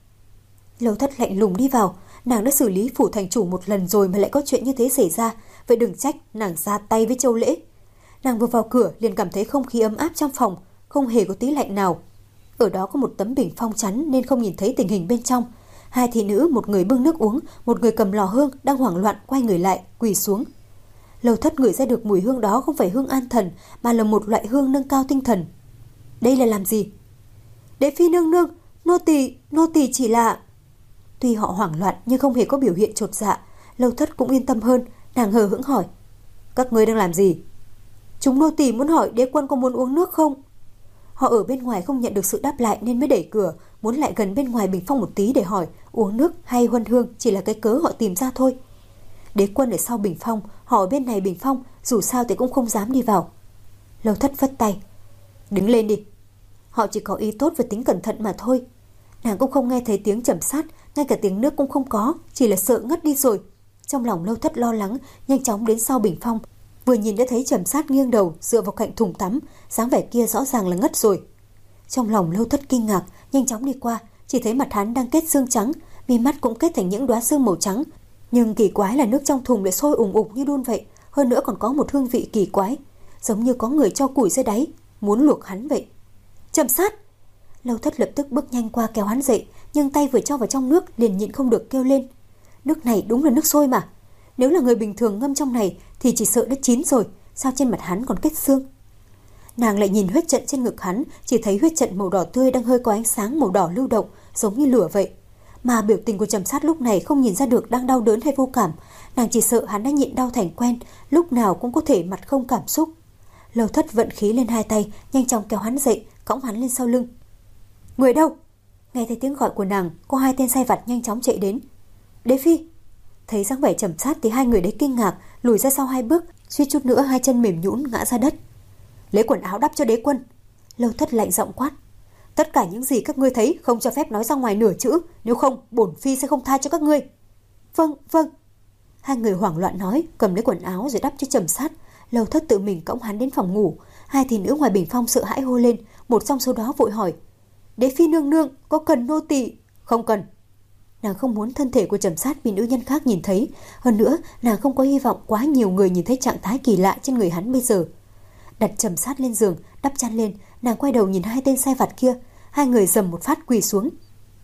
Lâu Thất lạnh lùng đi vào, nàng đã xử lý phủ thành chủ một lần rồi mà lại có chuyện như thế xảy ra, vậy đừng trách nàng ra tay với Châu Lễ. Nàng vừa vào cửa liền cảm thấy không khí ấm áp trong phòng, không hề có tí lạnh nào. Ở đó có một tấm bình phong chắn nên không nhìn thấy tình hình bên trong. Hai thị nữ, một người bưng nước uống, một người cầm lò hương đang hoảng loạn quay người lại, quỳ xuống. Lâu Thất ngửi ra được mùi hương đó không phải hương an thần, mà là một loại hương nâng cao tinh thần. Đây là làm gì? Đế phi nương nương, nô tỳ, nô tỳ chỉ là... Tuy họ hoảng loạn nhưng không hề có biểu hiện chột dạ. Lâu Thất cũng yên tâm hơn, nàng hờ hững hỏi. Các ngươi đang làm gì? Chúng nô tỳ muốn hỏi đế quân có muốn uống nước không? Họ ở bên ngoài không nhận được sự đáp lại nên mới đẩy cửa, muốn lại gần bên ngoài bình phong một tí để hỏi uống nước hay huân hương chỉ là cái cớ họ tìm ra thôi. Đế quân ở sau bình phong, họ ở bên này bình phong, dù sao thì cũng không dám đi vào. Lâu Thất phất tay. Đứng lên đi. Họ chỉ có ý tốt và tính cẩn thận mà thôi. Nàng cũng không nghe thấy tiếng Trầm Sát, ngay cả tiếng nước cũng không có, chỉ là sợ ngất đi rồi. Trong lòng Lâu Thất lo lắng, nhanh chóng đến sau bình phong, vừa nhìn đã thấy Trầm Sát nghiêng đầu dựa vào cạnh thùng tắm, dáng vẻ kia rõ ràng là ngất rồi. Trong lòng Lâu Thất kinh ngạc, nhanh chóng đi qua, chỉ thấy mặt hắn đang kết xương trắng, mi mắt cũng kết thành những đóa xương màu trắng, nhưng kỳ quái là nước trong thùng lại sôi ủng ục như đun vậy, hơn nữa còn có một hương vị kỳ quái, giống như có người cho củi dưới đáy, muốn luộc hắn vậy. Trầm Sát! Lâu Thất lập tức bước nhanh qua kéo hắn dậy, nhưng tay vừa cho vào trong nước liền nhịn không được kêu lên. Nước này đúng là nước sôi mà. Nếu là người bình thường ngâm trong này thì chỉ sợ đã chín rồi, sao trên mặt hắn còn kết xương? Nàng lại nhìn huyết trận trên ngực hắn, chỉ thấy huyết trận màu đỏ tươi đang hơi có ánh sáng màu đỏ lưu động, giống như lửa vậy. Mà biểu tình của Trầm Sát lúc này không nhìn ra được đang đau đớn hay vô cảm, nàng chỉ sợ hắn đã nhịn đau thành quen, lúc nào cũng có thể mặt không cảm xúc. Lâu Thất vận khí lên hai tay, nhanh chóng kéo hắn dậy, cõng hắn lên sau lưng. Người đâu? Nghe thấy tiếng gọi của nàng, có hai tên sai vặt nhanh chóng chạy đến. Đế phi! Thấy dáng vẻ Trầm Sát thì hai người đấy kinh ngạc, lùi ra sau hai bước, suýt chút nữa hai chân mềm nhũn ngã ra đất. Lấy quần áo đắp cho đế quân. Lâu Thất lạnh giọng quát. Tất cả những gì các ngươi thấy không cho phép nói ra ngoài nửa chữ, nếu không bổn phi sẽ không tha cho các ngươi. Vâng, vâng. Hai người hoảng loạn nói, cầm lấy quần áo rồi đắp cho Trầm Sát. Lâu Thất tự mình cõng hắn đến phòng ngủ. Hai thị nữ ngoài bình phong sợ hãi hô lên, một trong số đó vội hỏi. Đế phi nương nương, có cần nô tỳ? Không cần. Nàng không muốn thân thể của Trầm Sát bị nữ nhân khác nhìn thấy, hơn nữa nàng không có hy vọng quá nhiều người nhìn thấy trạng thái kỳ lạ trên người hắn bây giờ. Đặt Trầm Sát lên giường, đắp chăn lên, nàng quay đầu nhìn hai tên sai vặt kia, hai người dầm một phát quỳ xuống.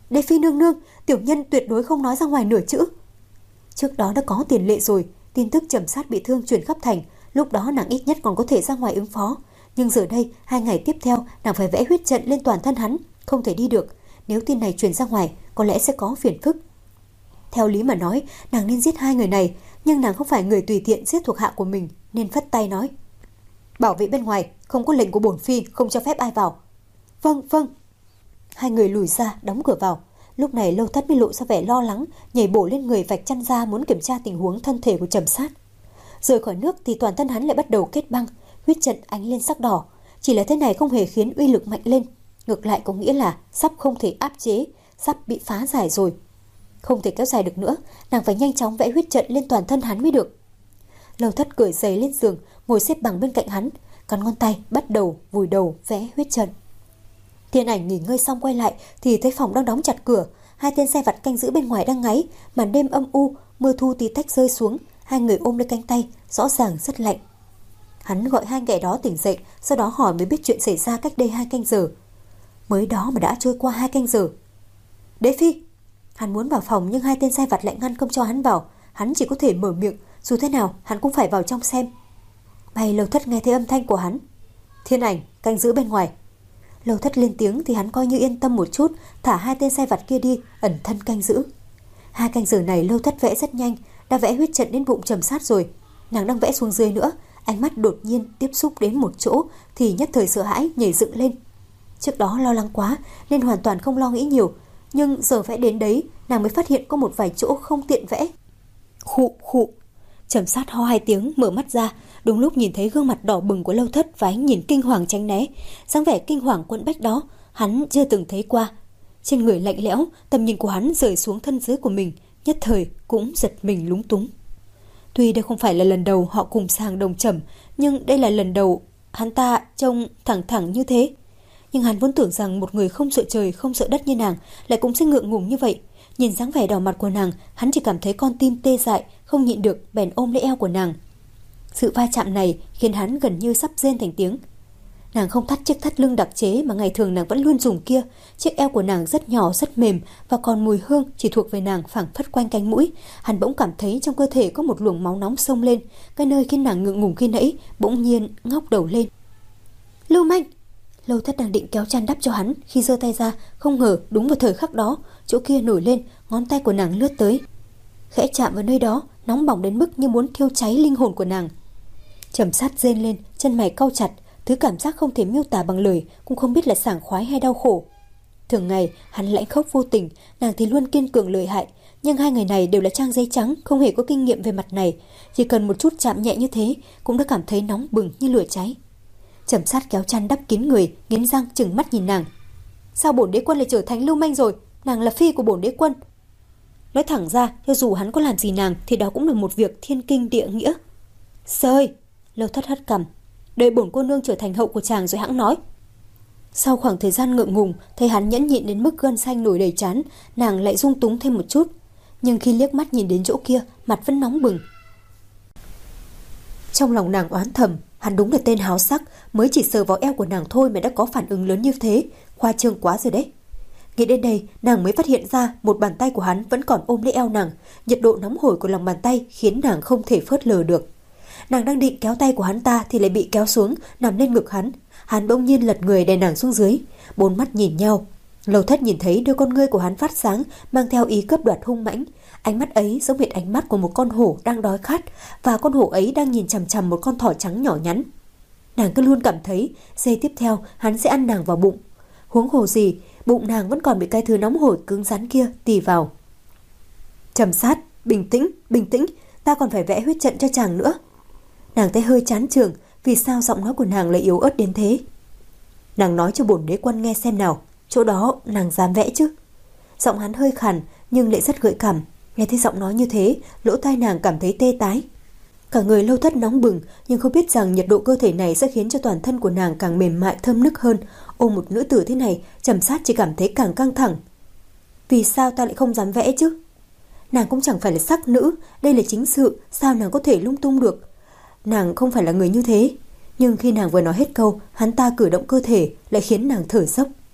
Đế phi nương nương, tiểu nhân tuyệt đối không nói ra ngoài nửa chữ. Trước đó đã có tiền lệ rồi, tin tức Trầm Sát bị thương truyền khắp thành, lúc đó nàng ít nhất còn có thể ra ngoài ứng phó. Nhưng giờ đây, hai ngày tiếp theo, nàng phải vẽ huyết trận lên toàn thân hắn, không thể đi được. Nếu tin này truyền ra ngoài, có lẽ sẽ có phiền phức. Theo lý mà nói, nàng nên giết hai người này, nhưng nàng không phải người tùy tiện giết thuộc hạ của mình, nên phất tay nói: bảo vệ bên ngoài, không có lệnh của bổn phi, không cho phép ai vào. Vâng, vâng. Hai người lùi ra, đóng cửa vào. Lúc này Lâu Thất mới lộ ra vẻ lo lắng, nhảy bổ lên người vạch chăn ra muốn kiểm tra tình huống thân thể của Trầm Sát. Rời khỏi nước thì toàn thân hắn lại bắt đầu kết băng, huyết trận ánh lên sắc đỏ. Chỉ là thế này không hề khiến uy lực mạnh lên, ngược lại có nghĩa là sắp không thể áp chế, sắp bị phá giải rồi. Không thể kéo dài được nữa, nàng phải nhanh chóng vẽ huyết trận lên toàn thân hắn mới được. Lâu Thất cởi giày lên giường, ngồi xếp bằng bên cạnh hắn, cắn ngón tay bắt đầu vùi đầu vẽ huyết trận. Thiên Ảnh nghỉ ngơi xong quay lại thì thấy phòng đang đóng chặt cửa, hai tên sai vặt canh giữ bên ngoài đang ngáy, màn đêm âm u, mưa thu tí tách rơi xuống, hai người ôm lấy cánh tay, rõ ràng rất lạnh. Hắn gọi hai kẻ đó tỉnh dậy, sau đó hỏi mới biết chuyện xảy ra cách đây hai canh giờ. Mới đó mà đã trôi qua hai canh giờ. Đế phi! Hắn muốn vào phòng nhưng hai tên sai vặt lại ngăn không cho hắn vào, hắn chỉ có thể mở miệng, dù thế nào hắn cũng phải vào trong xem. Bay Lâu Thất nghe thấy âm thanh của hắn. Thiên Ảnh canh giữ bên ngoài. Lâu Thất lên tiếng thì hắn coi như yên tâm một chút, thả hai tên sai vặt kia đi, ẩn thân canh giữ. Hai canh giờ này Lâu Thất vẽ rất nhanh, đã vẽ huyết trận đến bụng Trầm Sát rồi. Nàng đang vẽ xuống dưới nữa, ánh mắt đột nhiên tiếp xúc đến một chỗ thì nhất thời sợ hãi nhảy dựng lên. Trước đó lo lắng quá nên hoàn toàn không lo nghĩ nhiều, nhưng giờ vẽ đến đấy nàng mới phát hiện có một vài chỗ không tiện vẽ. Khụ khụ. Trầm Sát ho hai tiếng mở mắt ra, đúng lúc nhìn thấy gương mặt đỏ bừng của Lâu Thất và ánh nhìn kinh hoàng tránh né. Dáng vẻ kinh hoàng quẫn bách đó hắn chưa từng thấy qua. Trên người lạnh lẽo, tầm nhìn của hắn rời xuống thân dưới của mình, nhất thời cũng giật mình lúng túng. Tuy đây không phải là lần đầu họ cùng sang đồng Trầm, nhưng đây là lần đầu hắn ta trông thẳng thẳng như thế. Nhưng hắn vốn tưởng rằng một người không sợ trời không sợ đất như nàng lại cũng sẽ ngượng ngùng như vậy. Nhìn dáng vẻ đỏ mặt của nàng, hắn chỉ cảm thấy con tim tê dại, không nhịn được bèn ôm lấy eo của nàng. Sự va chạm này khiến hắn gần như sắp rên thành tiếng. Nàng không thắt chiếc thắt lưng đặc chế mà ngày thường nàng vẫn luôn dùng kia. Chiếc eo của nàng rất nhỏ, rất mềm và còn mùi hương chỉ thuộc về nàng phảng phất quanh cánh mũi. Hắn bỗng cảm thấy trong cơ thể có một luồng máu nóng xông lên, cái nơi khiến nàng ngượng ngùng khi nãy bỗng nhiên ngóc đầu lên. Lưu manh! Lâu Thất đang định kéo chăn đắp cho hắn, khi giơ tay ra, không ngờ đúng vào thời khắc đó, chỗ kia nổi lên, ngón tay của nàng lướt tới, khẽ chạm vào nơi đó, nóng bỏng đến mức như muốn thiêu cháy linh hồn của nàng. Trầm Sát rên lên, chân mày cau chặt, thứ cảm giác không thể miêu tả bằng lời, cũng không biết là sảng khoái hay đau khổ. Thường ngày hắn lãnh khốc vô tình, nàng thì luôn kiên cường lợi hại, nhưng hai người này đều là trang giấy trắng, không hề có kinh nghiệm về mặt này, chỉ cần một chút chạm nhẹ như thế cũng đã cảm thấy nóng bừng như lửa cháy. Trầm Sát kéo chăn đắp kín người, nghiến răng trừng mắt nhìn nàng. Sao bổn đế quân lại trở thành lưu manh rồi? Nàng là phi của bổn đế quân. Nói thẳng ra, cho dù hắn có làm gì nàng thì đó cũng là một việc thiên kinh địa nghĩa. Sơi! Lâu Thất hất cằm. Đợi bổn cô nương trở thành hậu của chàng rồi hãng nói. Sau khoảng thời gian ngượng ngùng, thấy hắn nhẫn nhịn đến mức gân xanh nổi đầy trán, nàng lại rung túng thêm một chút. Nhưng khi liếc mắt nhìn đến chỗ kia, mặt vẫn nóng bừng. Trong lòng nàng oán thầm, hắn đúng là tên háo sắc, mới chỉ sờ vào eo của nàng thôi mà đã có phản ứng lớn như thế, khoa trương quá rồi đấy. Nghĩ đến đây, nàng mới phát hiện ra một bàn tay của hắn vẫn còn ôm lấy eo nàng, nhiệt độ nóng hổi của lòng bàn tay khiến nàng không thể phớt lờ được. Nàng đang định kéo tay của hắn ta thì lại bị kéo xuống, nằm lên ngực hắn. Hắn bỗng nhiên lật người đè nàng xuống dưới, bốn mắt nhìn nhau. Lâu Thất nhìn thấy đôi con ngươi của hắn phát sáng, mang theo ý cướp đoạt hung mãnh. Ánh mắt ấy giống hệt ánh mắt của một con hổ đang đói khát, và con hổ ấy đang nhìn chằm chằm một con thỏ trắng nhỏ nhắn. Nàng cứ luôn cảm thấy giây tiếp theo hắn sẽ ăn nàng vào bụng. Huống hồ gì, bụng nàng vẫn còn bị cái thứ nóng hổi cứng rắn kia tì vào. Trầm Sát, bình tĩnh, bình tĩnh, ta còn phải vẽ huyết trận cho chàng nữa. Nàng thấy hơi chán chường, vì sao giọng nói của nàng lại yếu ớt đến thế? Nàng nói cho bổn đế quân nghe xem nào, chỗ đó nàng dám vẽ chứ? Giọng hắn hơi khàn nhưng lại rất gợi cảm. Nghe thấy giọng nói như thế, lỗ tai nàng cảm thấy tê tái. Cả người Lâu Thất nóng bừng, nhưng không biết rằng nhiệt độ cơ thể này sẽ khiến cho toàn thân của nàng càng mềm mại thơm nức hơn. Ôm một nữ tử thế này, Trầm Sát chỉ cảm thấy càng căng thẳng. Vì sao ta lại không dám vẽ chứ? Nàng cũng chẳng phải là sắc nữ, đây là chính sự, sao nàng có thể lung tung được? Nàng không phải là người như thế. Nhưng khi nàng vừa nói hết câu, hắn ta cử động cơ thể lại khiến nàng thở dốc.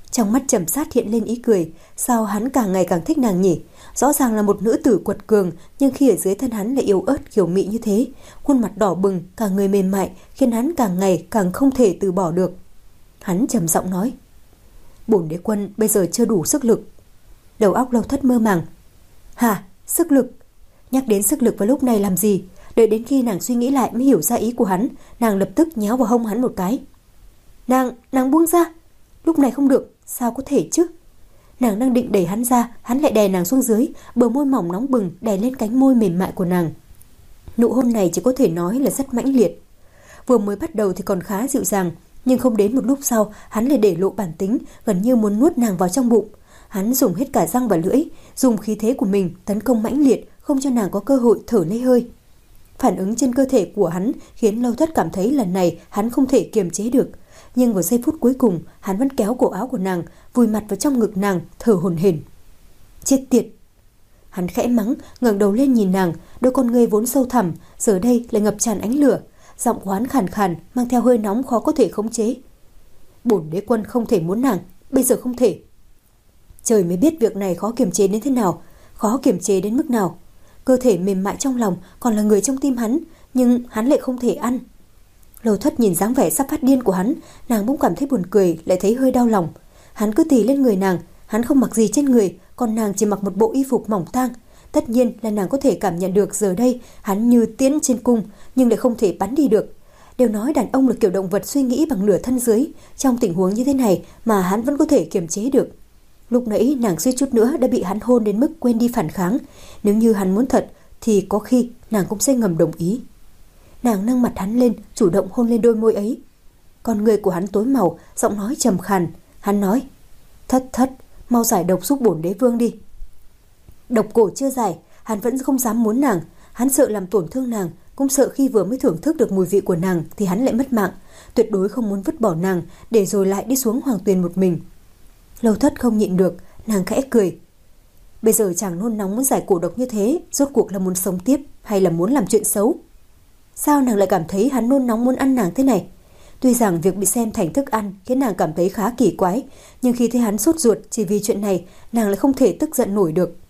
Trong mắt Trầm Sát hiện lên ý cười, sao hắn càng ngày càng thích nàng nhỉ? Rõ ràng là một nữ tử quật cường, nhưng khi ở dưới thân hắn lại yếu ớt kiều mị như thế, khuôn mặt đỏ bừng, cả người mềm mại, khiến hắn càng ngày càng không thể từ bỏ được. Hắn trầm giọng nói: "Bổn đế quân bây giờ chưa đủ sức lực." Đầu óc Lâu Thất mơ màng. "Hả? Sức lực?" Nhắc đến sức lực vào lúc này làm gì? Đợi đến khi nàng suy nghĩ lại mới hiểu ra ý của hắn, nàng lập tức nhéo vào hông hắn một cái. Nàng, nàng buông ra. Lúc này không được, sao có thể chứ? Nàng đang định đẩy hắn ra, hắn lại đè nàng xuống dưới, bờ môi mỏng nóng bừng đè lên cánh môi mềm mại của nàng. Nụ hôn này chỉ có thể nói là rất mãnh liệt. Vừa mới bắt đầu thì còn khá dịu dàng, nhưng không đến một lúc sau, hắn lại để lộ bản tính, gần như muốn nuốt nàng vào trong bụng. Hắn dùng hết cả răng và lưỡi, dùng khí thế của mình tấn công mãnh liệt, không cho nàng có cơ hội thở lấy hơi. Phản ứng trên cơ thể của hắn khiến Lâu Thất cảm thấy lần này hắn không thể kiềm chế được. Nhưng vào giây phút cuối cùng, hắn vẫn kéo cổ áo của nàng, vùi mặt vào trong ngực nàng, thở hổn hển. Chết tiệt! Hắn khẽ mắng, ngẩng đầu lên nhìn nàng, đôi con ngươi vốn sâu thẳm, giờ đây lại ngập tràn ánh lửa. Giọng của hắn khàn khàn, mang theo hơi nóng khó có thể khống chế. Bổn đế quân không thể muốn nàng, bây giờ không thể. Trời mới biết việc này khó kiềm chế đến thế nào, khó kiềm chế đến mức nào. Cơ thể mềm mại trong lòng còn là người trong tim hắn, nhưng hắn lại không thể ăn. Lâu Thất nhìn dáng vẻ sắp phát điên của hắn, nàng bỗng cảm thấy buồn cười, lại thấy hơi đau lòng. Hắn cứ tì lên người nàng, hắn không mặc gì trên người, còn nàng chỉ mặc một bộ y phục mỏng tang. Tất nhiên là nàng có thể cảm nhận được giờ đây hắn như tiễn trên cung, nhưng lại không thể bắn đi được. Đều nói đàn ông là kiểu động vật suy nghĩ bằng nửa thân dưới, trong tình huống như thế này mà hắn vẫn có thể kiềm chế được. Lúc nãy nàng suýt chút nữa đã bị hắn hôn đến mức quên đi phản kháng. Nếu như hắn muốn thật thì có khi nàng cũng sẽ ngầm đồng ý. Nàng nâng mặt hắn lên, chủ động hôn lên đôi môi ấy. Con người của hắn tối màu, giọng nói trầm khàn. Hắn nói: Thất thất, mau giải độc giúp bổn đế vương đi. Độc cổ chưa giải, hắn vẫn không dám muốn nàng. Hắn sợ làm tổn thương nàng, cũng sợ khi vừa mới thưởng thức được mùi vị của nàng thì hắn lại mất mạng. Tuyệt đối không muốn vứt bỏ nàng, để rồi lại đi xuống hoàng tuyền một mình. Lâu Thất không nhịn được, nàng khẽ cười. Bây giờ chàng nôn nóng muốn giải cổ độc như thế, rốt cuộc là muốn sống tiếp hay là muốn làm chuyện xấu? Sao nàng lại cảm thấy hắn nôn nóng muốn ăn nàng thế này? Tuy rằng việc bị xem thành thức ăn khiến nàng cảm thấy khá kỳ quái, nhưng khi thấy hắn sốt ruột chỉ vì chuyện này, nàng lại không thể tức giận nổi được.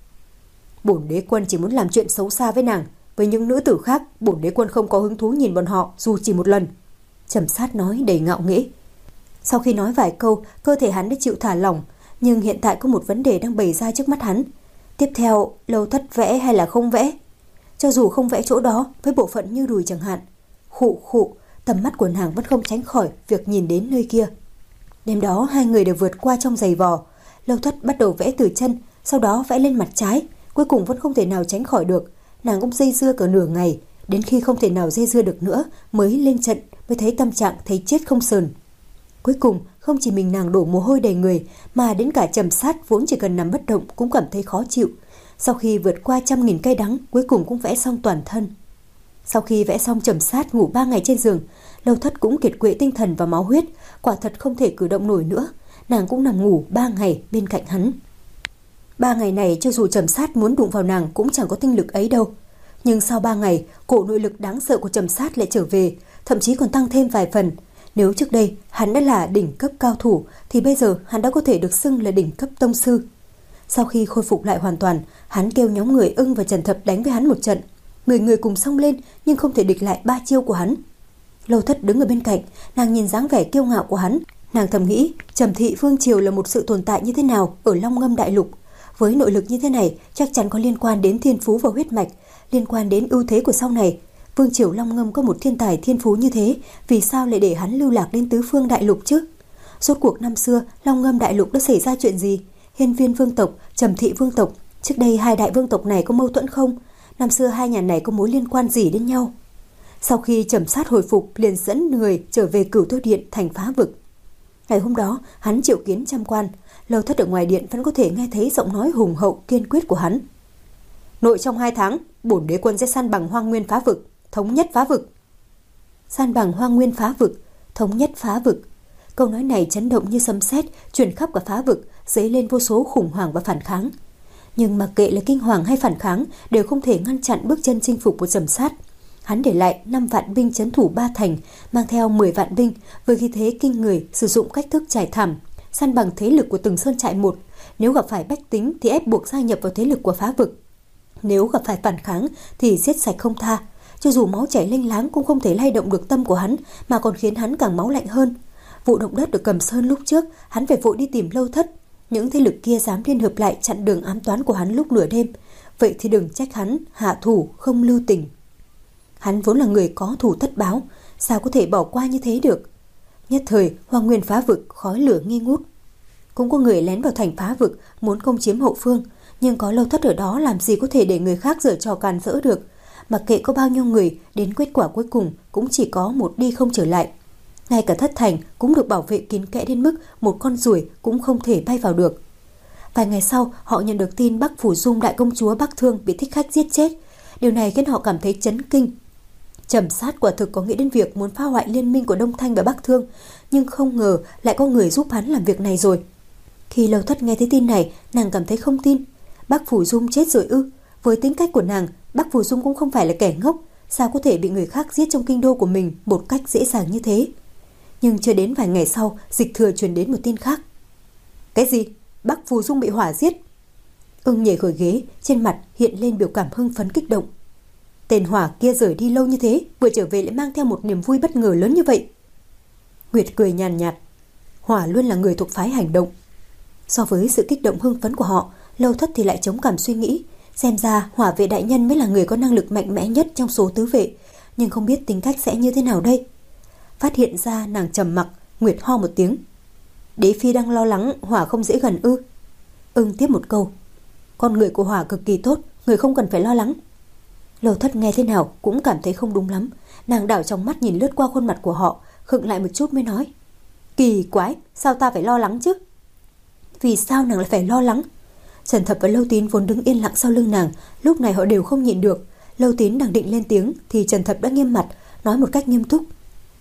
Bổn đế quân chỉ muốn làm chuyện xấu xa với nàng, với những nữ tử khác, bổn đế quân không có hứng thú nhìn bọn họ dù chỉ một lần. Trầm Sát nói đầy ngạo nghễ. Sau khi nói vài câu, cơ thể hắn đã chịu thả lỏng, nhưng hiện tại có một vấn đề đang bày ra trước mắt hắn. Tiếp theo, Lâu Thất vẽ hay là không vẽ? Cho dù không vẽ chỗ đó, với bộ phận như đùi chẳng hạn. Khụ khụ, tầm mắt của nàng vẫn không tránh khỏi việc nhìn đến nơi kia. Đêm đó hai người đều vượt qua trong giày vò. Lâu Thất bắt đầu vẽ từ chân, sau đó vẽ lên mặt trái, cuối cùng vẫn không thể nào tránh khỏi được. Nàng cũng dây dưa cả nửa ngày, đến khi không thể nào dây dưa được nữa mới lên trận, mới thấy tâm trạng thấy chết không sờn. Cuối cùng không chỉ mình nàng đổ mồ hôi đầy người, mà đến cả Trầm Sát vốn chỉ cần nằm bất động cũng cảm thấy khó chịu. Sau khi vượt qua trăm nghìn cay đắng, cuối cùng cũng vẽ xong toàn thân. Sau khi vẽ xong, Trầm Sát ngủ ba ngày trên giường. Lâu Thất cũng kiệt quệ tinh thần và máu huyết, quả thật không thể cử động nổi nữa. Nàng cũng nằm ngủ ba ngày bên cạnh hắn. Ba ngày này cho dù Trầm Sát muốn đụng vào nàng cũng chẳng có tinh lực ấy đâu. Nhưng sau ba ngày, cổ nội lực đáng sợ của Trầm Sát lại trở về, thậm chí còn tăng thêm vài phần. Nếu trước đây hắn đã là đỉnh cấp cao thủ, thì bây giờ hắn đã có thể được xưng là đỉnh cấp tông sư. Sau khi khôi phục lại hoàn toàn, hắn kêu nhóm người Ưng và Trần Thập đánh với hắn một trận. Mười người cùng xông lên nhưng không thể địch lại ba chiêu của hắn. Lâu Thất đứng ở bên cạnh, nàng nhìn dáng vẻ kiêu ngạo của hắn, nàng thầm nghĩ Trầm thị vương triều là một sự tồn tại như thế nào ở Long Ngâm đại lục. Với nội lực như thế này, chắc chắn có liên quan đến thiên phú và huyết mạch, liên quan đến ưu thế của sau này. Vương triều Long Ngâm có một thiên tài thiên phú như thế, vì sao lại để hắn lưu lạc lên tứ phương đại lục chứ? Rốt cuộc năm xưa Long Ngâm đại lục đã xảy ra chuyện gì? Hiên Viên vương tộc, Trầm thị vương tộc, trước đây hai đại vương tộc này có mâu thuẫn không? Năm xưa hai nhà này có mối liên quan gì đến nhau? Sau khi Trầm Sát hồi phục, liền dẫn người trở về Cửu Tiêu Điện thành Phá Vực. Ngày hôm đó hắn triệu kiến trăm quan. Lâu Thất ở ngoài điện vẫn có thể nghe thấy giọng nói hùng hậu kiên quyết của hắn. Nội trong hai tháng, bổn đế quân sẽ san bằng Hoang Nguyên Phá Vực, thống nhất Phá Vực. San bằng Hoang Nguyên Phá Vực, thống nhất Phá Vực. Câu nói này chấn động như sấm sét, truyền khắp cả Phá Vực, dấy lên vô số khủng hoảng và phản kháng. Nhưng mặc kệ là kinh hoàng hay phản kháng, đều không thể ngăn chặn bước chân chinh phục của Trầm Sát. Hắn để lại năm vạn binh trấn thủ ba thành, mang theo mười vạn binh, với khí thế kinh người, sử dụng cách thức trải thảm, săn bằng thế lực của từng sơn trại một. Nếu gặp phải bách tính thì ép buộc gia nhập vào thế lực của phá vực. Nếu gặp phải phản kháng thì giết sạch không tha. Cho dù máu chảy lênh láng cũng không thể lay động được tâm của hắn, mà còn khiến hắn càng máu lạnh hơn. Vụ động đất ở Cầm Sơn lúc trước, hắn phải vội đi tìm Lâu Thất. Những thế lực kia dám liên hợp lại chặn đường ám toán của hắn lúc nửa đêm. Vậy thì đừng trách hắn hạ thủ không lưu tình. Hắn vốn là người có thù tất báo, sao có thể bỏ qua như thế được. Nhất thời Hoang Nguyên phá vực khói lửa nghi ngút. Cũng có người lén vào thành phá vực muốn công chiếm hậu phương, nhưng có Lâu Thất ở đó làm gì có thể để người khác giở trò càn rỡ được. Mặc kệ có bao nhiêu người, đến kết quả cuối cùng cũng chỉ có một đi không trở lại. Ngay cả thất thành cũng được bảo vệ kín kẽ đến mức một con ruồi cũng không thể bay vào được. Vài ngày sau, họ nhận được tin Bắc Phủ Dung đại công chúa Bắc Thương bị thích khách giết chết. Điều này khiến họ cảm thấy chấn kinh. Trầm Sát quả thực có nghĩ đến việc muốn phá hoại liên minh của Đông Thanh và Bắc Thương, nhưng không ngờ lại có người giúp hắn làm việc này rồi. Khi Lâu Thất nghe thấy tin này, nàng cảm thấy không tin. Bắc Phủ Dung chết rồi ư? Với tính cách của nàng, Bắc Phủ Dung cũng không phải là kẻ ngốc, sao có thể bị người khác giết trong kinh đô của mình một cách dễ dàng như thế. Nhưng chưa đến vài ngày sau, Dịch Thừa truyền đến một tin khác. Cái gì? Bắc Phủ Dung bị hỏa giết? Ưng nhảy khỏi ghế, trên mặt hiện lên biểu cảm hưng phấn kích động. Tên hỏa kia rời đi lâu như thế, vừa trở về lại mang theo một niềm vui bất ngờ lớn như vậy. Nguyệt cười nhàn nhạt. Hỏa luôn là người thuộc phái hành động. So với sự kích động hưng phấn của họ, Lâu Thất thì lại chống cảm suy nghĩ. Xem ra Hỏa vệ đại nhân mới là người có năng lực mạnh mẽ nhất trong số tứ vệ, nhưng không biết tính cách sẽ như thế nào đây. Phát hiện ra nàng trầm mặc, Nguyệt ho một tiếng. Đế phi đang lo lắng Hỏa không dễ gần ư? Ưng tiếp một câu. Con người của Hỏa cực kỳ tốt, người không cần phải lo lắng. Lâu Thất nghe thế nào cũng cảm thấy không đúng lắm. Nàng đảo trong mắt nhìn lướt qua khuôn mặt của họ, khựng lại một chút mới nói. Kỳ quái, sao ta phải lo lắng chứ? Vì sao nàng lại phải lo lắng? Trần Thập và Lâu Tín vốn đứng yên lặng sau lưng nàng, lúc này họ đều không nhịn được. Lâu Tín đang định lên tiếng thì Trần Thập đã nghiêm mặt, nói một cách nghiêm túc.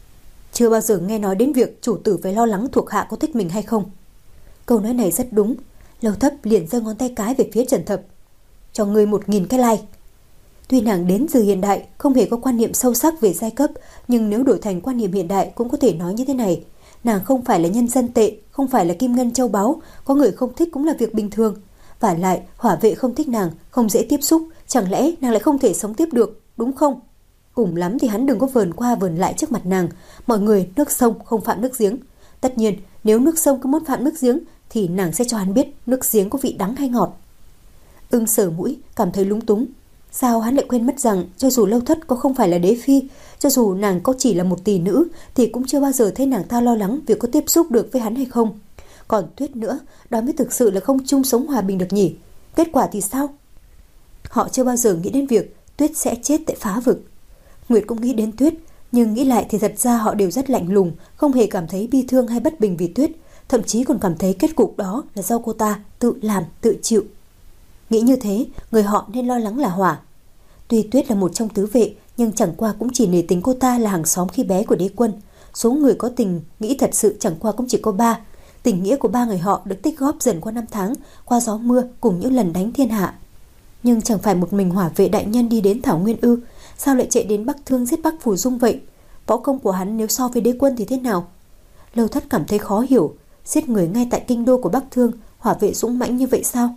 Chưa bao giờ nghe nói đến việc chủ tử phải lo lắng thuộc hạ có thích mình hay không. Câu nói này rất đúng. Lâu Thất liền giơ ngón tay cái về phía Trần Thập. Cho ngươi một nghìn cái like. Tuy nàng đến từ hiện đại, không hề có quan niệm sâu sắc về giai cấp, nhưng nếu đổi thành quan niệm hiện đại cũng có thể nói như thế này. Nàng không phải là nhân dân tệ, không phải là kim ngân châu báu, có người không thích cũng là việc bình thường. Và lại, Hỏa vệ không thích nàng, không dễ tiếp xúc, chẳng lẽ nàng lại không thể sống tiếp được, đúng không? Cùng lắm thì hắn đừng có vờn qua vờn lại trước mặt nàng. Mọi người nước sông không phạm nước giếng. Tất nhiên, nếu nước sông cứ muốn phạm nước giếng thì nàng sẽ cho hắn biết nước giếng có vị đắng hay ngọt. Ưng sờ mũi, cảm thấy lúng túng. Sao hắn lại quên mất rằng cho dù Lâu Thất có không phải là đế phi, cho dù nàng có chỉ là một tỷ nữ thì cũng chưa bao giờ thấy nàng ta lo lắng việc có tiếp xúc được với hắn hay không. Còn Tuyết nữa, đó mới thực sự là không chung sống hòa bình được nhỉ. Kết quả thì sao? Họ chưa bao giờ nghĩ đến việc Tuyết sẽ chết tại phá vực. Nguyệt cũng nghĩ đến Tuyết, nhưng nghĩ lại thì thật ra họ đều rất lạnh lùng, không hề cảm thấy bi thương hay bất bình vì Tuyết, thậm chí còn cảm thấy kết cục đó là do cô ta tự làm, tự chịu. Nghĩ như thế, người họ nên lo lắng là Hỏa. Tuy Tuyết là một trong tứ vệ, nhưng chẳng qua cũng chỉ nể tính cô ta là hàng xóm khi bé của đế quân. Số người có tình nghĩ thật sự chẳng qua cũng chỉ có ba. Tình nghĩa của ba người họ được tích góp dần qua năm tháng, qua gió mưa cùng những lần đánh thiên hạ. Nhưng chẳng phải một mình Hỏa vệ đại nhân đi đến Thảo Nguyên ư? Sao lại chạy đến Bắc Thương giết Bắc Phủ Dung vậy? Võ công của hắn nếu so với đế quân thì thế nào? Lâu Thất cảm thấy khó hiểu. Giết người ngay tại kinh đô của Bắc Thương, Hỏa vệ dũng mãnh như vậy sao?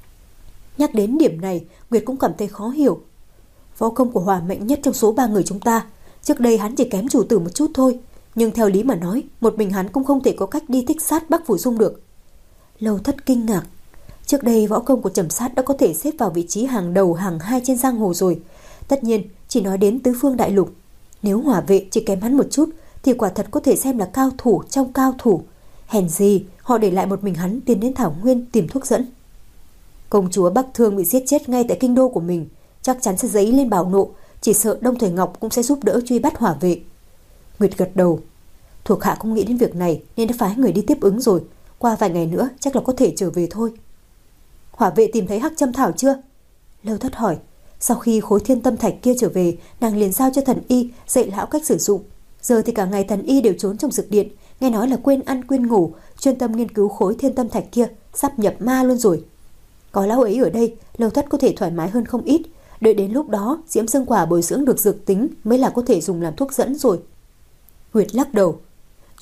Nhắc đến điểm này, Nguyệt cũng cảm thấy khó hiểu. Võ công của Hỏa mạnh nhất trong số ba người chúng ta. Trước đây hắn chỉ kém chủ tử một chút thôi, nhưng theo lý mà nói, một mình hắn cũng không thể có cách đi thích sát Bắc Phủ Dung được. Lâu Thất kinh ngạc. Trước đây võ công của Trầm Sát đã có thể xếp vào vị trí hàng đầu hàng hai trên giang hồ rồi. Tất nhiên, chỉ nói đến tứ phương đại lục. Nếu Hỏa vệ chỉ kém hắn một chút thì quả thật có thể xem là cao thủ trong cao thủ. Hèn gì họ để lại một mình hắn tiến đến Thảo Nguyên tìm thuốc dẫn. Công chúa Bắc Thương bị giết chết ngay tại kinh đô của mình, chắc chắn sẽ dấy lên bạo nộ. Chỉ sợ Đông Thời Ngọc cũng sẽ giúp đỡ truy bắt Hỏa vệ. Nguyệt gật đầu. Thuộc hạ cũng nghĩ đến việc này nên đã phái người đi tiếp ứng rồi. Qua vài ngày nữa chắc là có thể trở về thôi. Hỏa vệ tìm thấy Hắc Châm Thảo chưa? Lâu Thất hỏi. Sau khi khối thiên tâm thạch kia trở về, nàng liền giao cho thần y dạy lão cách sử dụng. Giờ thì cả ngày thần y đều trốn trong dược điện, nghe nói là quên ăn quên ngủ, chuyên tâm nghiên cứu khối thiên tâm thạch kia, sắp nhập ma luôn rồi. Có lão ấy ở đây, Lâu Thất có thể thoải mái hơn không ít. Đợi đến lúc đó, diễm dương quả bồi dưỡng được dược tính mới là có thể dùng làm thuốc dẫn rồi. Nguyệt lắc đầu.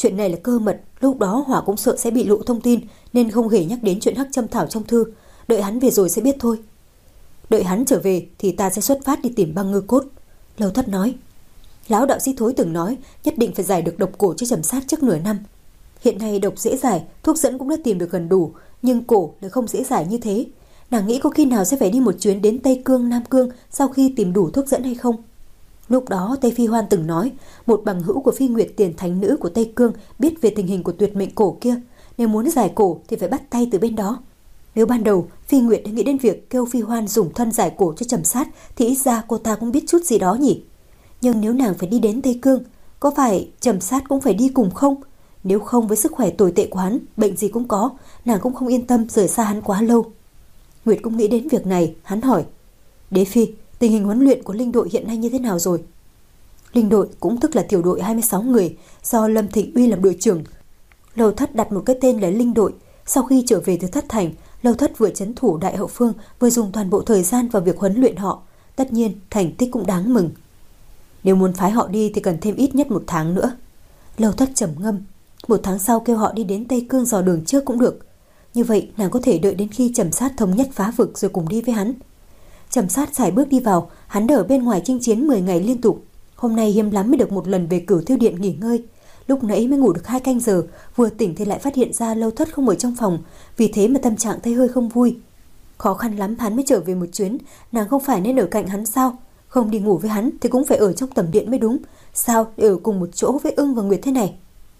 Chuyện này là cơ mật, lúc đó Hỏa cũng sợ sẽ bị lộ thông tin nên không hề nhắc đến chuyện hắc châm thảo trong thư. Đợi hắn về rồi sẽ biết thôi. Đợi hắn trở về thì ta sẽ xuất phát đi tìm băng ngư cốt. Lâu Thất nói. Lão đạo sĩ Thối từng nói nhất định phải giải được độc cổ cho Trầm Sát trước nửa năm. Hiện nay độc dễ giải, thuốc dẫn cũng đã tìm được gần đủ, nhưng cổ lại không dễ giải như thế. Nàng nghĩ có khi nào sẽ phải đi một chuyến đến Tây Cương, Nam Cương sau khi tìm đủ thuốc dẫn hay không? Lúc đó Tây Phi Hoan từng nói, một bằng hữu của Phi Nguyệt Tiền Thánh Nữ của Tây Cương biết về tình hình của tuyệt mệnh cổ kia, nếu muốn giải cổ thì phải bắt tay từ bên đó. Nếu ban đầu Phi Nguyệt đã nghĩ đến việc kêu Phi Hoan dùng thân giải cổ cho Trầm Sát thì ít ra cô ta cũng biết chút gì đó nhỉ. Nhưng nếu nàng phải đi đến Tây Cương, có phải Trầm Sát cũng phải đi cùng không? Nếu không, với sức khỏe tồi tệ của hắn, bệnh gì cũng có, nàng cũng không yên tâm rời xa hắn quá lâu. Nguyệt cũng nghĩ đến việc này, hắn hỏi. Đế Phi, tình hình huấn luyện của linh đội hiện nay như thế nào rồi? Linh đội cũng tức là tiểu đội hai mươi sáu người, do Lâm Thịnh Uy làm đội trưởng. Lâu Thất đặt một cái tên là linh đội. Sau khi trở về từ Thất Thành, Lâu Thất vừa trấn thủ Đại Hậu Phương, vừa dùng toàn bộ thời gian vào việc huấn luyện họ. Tất nhiên, thành tích cũng đáng mừng. Nếu muốn phái họ đi thì cần thêm ít nhất một tháng nữa. Lâu Thất trầm ngâm. Một tháng sau kêu họ đi đến Tây Cương dò đường trước cũng được. Như vậy nàng có thể đợi đến khi Trầm Sát thống nhất phá vực rồi cùng đi với hắn. Trầm Sát sải bước đi vào, hắn đã ở bên ngoài chinh chiến mười ngày liên tục. Hôm nay hiếm lắm mới được một lần về Cửu Thiêu Điện nghỉ ngơi. Lúc nãy mới ngủ được hai canh giờ, vừa tỉnh thì lại phát hiện ra Lâu Thất không ở trong phòng, vì thế mà tâm trạng thấy hơi không vui. Khó khăn lắm hắn mới trở về một chuyến, nàng không phải nên ở cạnh hắn sao? Không đi ngủ với hắn thì cũng phải ở trong tầm điện mới đúng. Sao để ở cùng một chỗ với Ưng và Nguyệt thế này?